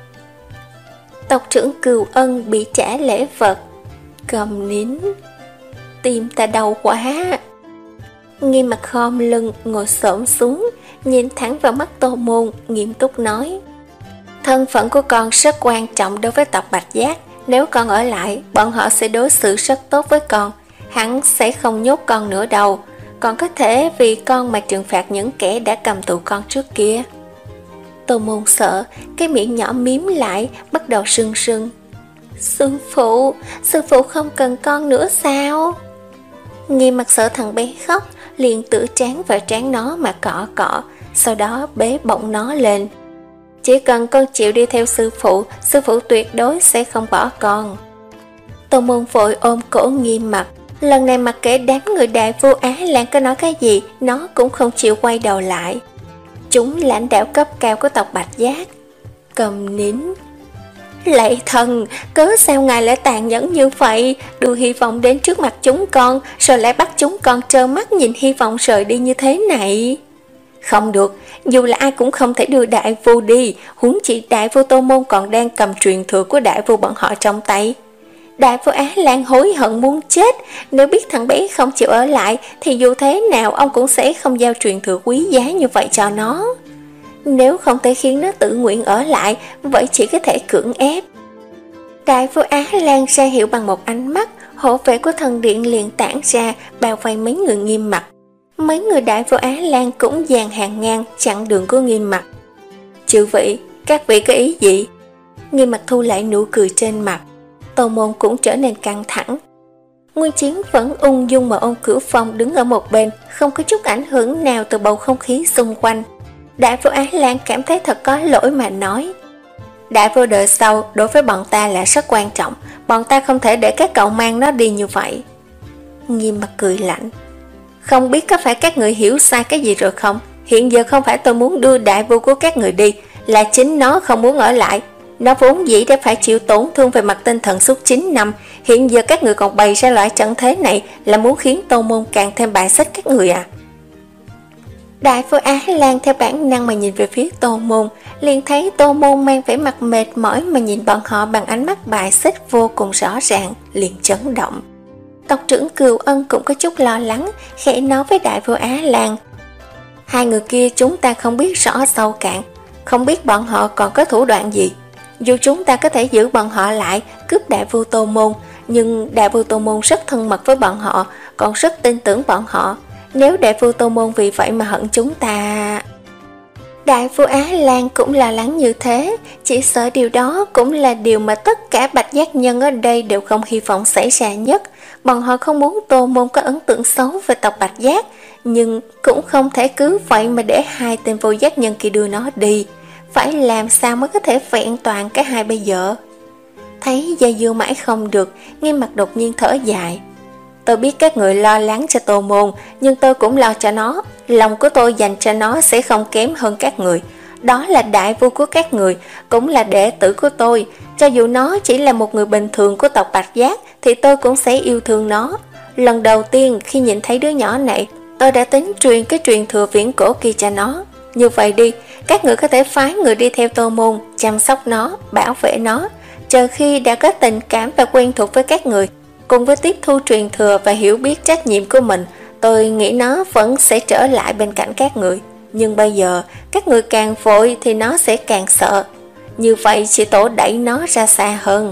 Tộc trưởng Cừu Ân bị trả lễ vật, cầm nín. Tim ta đau quá. Nghiêm mặt khom lưng, ngồi xổm xuống, nhìn thẳng vào mắt Tô Môn, nghiêm túc nói: thân phận của con rất quan trọng đối với tộc Bạch Giác. Nếu con ở lại, bọn họ sẽ đối xử rất tốt với con. Hắn sẽ không nhốt con nữa đâu. Còn có thể vì con mà trừng phạt những kẻ đã cầm tù con trước kia. Tô Môn sợ, cái miệng nhỏ mím lại, bắt đầu sưng sưng. Sư phụ, sư phụ không cần con nữa sao? Nghiêm mặt sợ thằng bé khóc, liền tự trán vào trán nó mà cọ cọ, sau đó bế bổng nó lên. Chỉ cần con chịu đi theo sư phụ, sư phụ tuyệt đối sẽ không bỏ con. Tô Môn vội ôm cổ Nghiêm mặt. Lần này mặc kệ đám người đại vô Á Lan có nói cái gì, nó cũng không chịu quay đầu lại. Chúng lãnh đạo cấp cao của tộc Bạch Giác. Cầm nín. Lạy thần, cớ sao ngài lại tàn nhẫn như vậy, đưa hy vọng đến trước mặt chúng con, rồi lại bắt chúng con trơ mắt nhìn hy vọng rời đi như thế này. Không được, dù là ai cũng không thể đưa đại vô đi, huống chỉ đại vô Tô Môn còn đang cầm truyền thừa của đại vô bọn họ trong tay. Đại vô Á Lan hối hận muốn chết, nếu biết thằng bé không chịu ở lại thì dù thế nào ông cũng sẽ không giao truyền thừa quý giá như vậy cho nó. Nếu không thể khiến nó tự nguyện ở lại, vậy chỉ có thể cưỡng ép. Đại vua Á Lan ra hiệu bằng một ánh mắt, hộ vệ của thần điện liền tản ra, bao vây mấy người Nghiêm Mặc. Mấy người đại vua Á Lan cũng dàn hàng ngang chặn đường của Nghiêm Mặc. Chư vị, các vị có ý gì? Nghiêm Mặc thu lại nụ cười trên mặt. Tô Môn cũng trở nên căng thẳng. Nguyên Chiến vẫn ung dung mà ôm Cửu Phong đứng ở một bên, không có chút ảnh hưởng nào từ bầu không khí xung quanh. Đại vua Á Lan cảm thấy thật có lỗi mà nói: Đại vua đời sau đối với bọn ta là rất quan trọng, bọn ta không thể để các cậu mang nó đi như vậy. Nghiêm Mặc cười lạnh: Không biết có phải các người hiểu sai cái gì rồi không? Hiện giờ không phải tôi muốn đưa đại vua của các người đi, là chính nó không muốn ở lại. Nó vốn dĩ đã phải chịu tổn thương về mặt tinh thần suốt chín năm, hiện giờ các người còn bày ra loại trận thế này là muốn khiến Tô Môn càng thêm bài xích các người à? Đại vua Á Lan theo bản năng mà nhìn về phía Tô Môn, liền thấy Tô Môn mang vẻ mặt mệt mỏi mà nhìn bọn họ bằng ánh mắt bài xích vô cùng rõ ràng, liền chấn động. Tộc trưởng Cừu Ân cũng có chút lo lắng, khẽ nói với đại vua Á Lan: Hai người kia chúng ta không biết rõ sâu cạn, không biết bọn họ còn có thủ đoạn gì. Dù chúng ta có thể giữ bọn họ lại, cướp đại vua Tô Môn, nhưng đại vua Tô Môn rất thân mật với bọn họ, còn rất tin tưởng bọn họ. Nếu đại vua Tô Môn vì vậy mà hận chúng ta... Đại vua Á Lan cũng lo lắng như thế, chỉ sợ điều đó cũng là điều mà tất cả bạch giác nhân ở đây đều không hy vọng xảy ra nhất. Bọn họ không muốn Tô Môn có ấn tượng xấu về tộc bạch giác, nhưng cũng không thể cứ vậy mà để hai tên vô giác nhân kia đưa nó đi. Phải làm sao mới có thể vẹn toàn cái hai bây giờ? Thấy dây dưa mãi không được, Nghiêm Mặc đột nhiên thở dài: Tôi biết các người lo lắng cho Tô Môn, nhưng tôi cũng lo cho nó. Lòng của tôi dành cho nó sẽ không kém hơn các người. Đó là đại vua của các người, cũng là đệ tử của tôi. Cho dù nó chỉ là một người bình thường của tộc Bạch Giác, thì tôi cũng sẽ yêu thương nó. Lần đầu tiên khi nhìn thấy đứa nhỏ này, tôi đã tính truyền cái truyền thừa viễn cổ kia cho nó. Như vậy đi, các người có thể phái người đi theo Tô Môn, chăm sóc nó, bảo vệ nó. Chờ khi đã có tình cảm và quen thuộc với các người, cùng với tiếp thu truyền thừa và hiểu biết trách nhiệm của mình, tôi nghĩ nó vẫn sẽ trở lại bên cạnh các người. Nhưng bây giờ, các người càng vội thì nó sẽ càng sợ. Như vậy chỉ tổ đẩy nó ra xa hơn.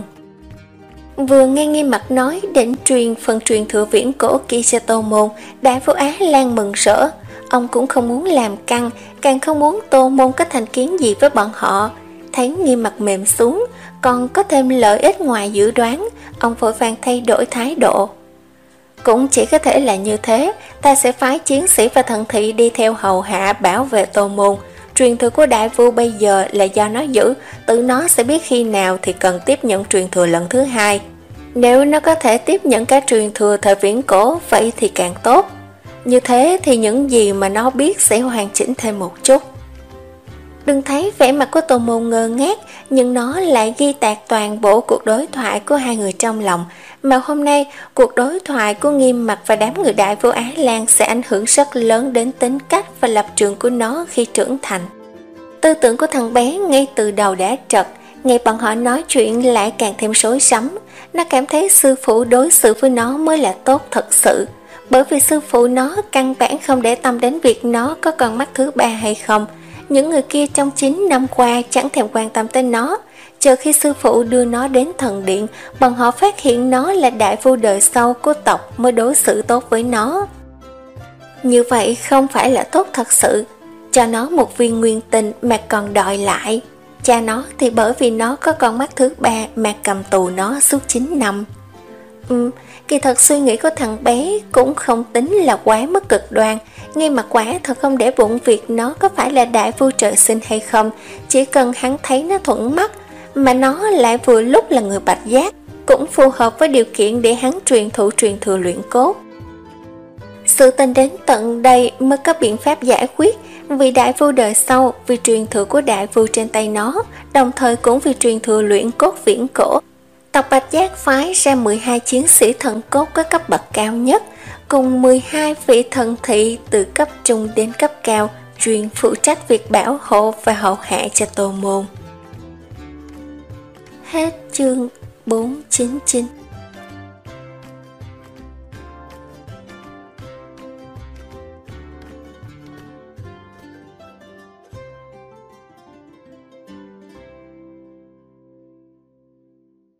Vừa nghe Nghiêm Mặc nói định truyền phần truyền thừa viễn cổ kia cho Tô Môn, đại vua Á Lan mừng rỡ. Ông cũng không muốn làm căng, càng không muốn Tô Môn có thành kiến gì với bọn họ. Thấy Nghiêm Mặc mềm xuống, còn có thêm lợi ích ngoài dự đoán, ông vội vàng thay đổi thái độ. Cũng chỉ có thể là như thế, ta sẽ phái chiến sĩ và thần thị đi theo hầu hạ bảo vệ Tô Môn. Truyền thừa của đại vua bây giờ là do nó giữ, tự nó sẽ biết khi nào thì cần tiếp nhận truyền thừa lần thứ hai. Nếu nó có thể tiếp nhận cả truyền thừa thời viễn cổ, vậy thì càng tốt. Như thế thì những gì mà nó biết sẽ hoàn chỉnh thêm một chút. Đừng thấy vẻ mặt của Tô Môn ngơ ngác, nhưng nó lại ghi tạc toàn bộ cuộc đối thoại của hai người trong lòng. Mà hôm nay, cuộc đối thoại của Nghiêm Mặc và đám người đại vua Á Lan sẽ ảnh hưởng rất lớn đến tính cách và lập trường của nó khi trưởng thành. Tư tưởng của thằng bé ngay từ đầu đã trật, nghe bọn họ nói chuyện lại càng thêm rối rắm. Nó cảm thấy sư phụ đối xử với nó mới là tốt thật sự, bởi vì sư phụ nó căn bản không để tâm đến việc nó có con mắt thứ ba hay không. Những người kia trong chín năm qua chẳng thèm quan tâm tới nó. Chờ khi sư phụ đưa nó đến thần điện, bọn họ phát hiện nó là đại vua đời sau của tộc mới đối xử tốt với nó. Như vậy không phải là tốt thật sự. Cho nó một viên nguyên tinh mà còn đòi lại. Cha nó thì bởi vì nó có con mắt thứ ba mà cầm tù nó suốt chín năm. Ừ, kỳ thật suy nghĩ của thằng bé cũng không tính là quá mức cực đoan. Ngay mặt quả thật không để bụng việc nó có phải là đại vua trời sinh hay không. Chỉ cần hắn thấy nó thuận mắt, mà nó lại vừa lúc là người Bạch Giác, cũng phù hợp với điều kiện để hắn truyền thụ truyền thừa luyện cốt. Sự tình đến tận đây mới có biện pháp giải quyết. Vì đại vua đời sau, vì truyền thừa của đại vua trên tay nó, đồng thời cũng vì truyền thừa luyện cốt viễn cổ, tộc Bạch Giác phái ra mười hai chiến sĩ thần cốt có cấp bậc cao nhất, cùng mười hai vị thần thị từ cấp trung đến cấp cao, chuyên phụ trách việc bảo hộ và hậu hạ cho Tô Môn. Hết chương bốn trăm chín mươi chín.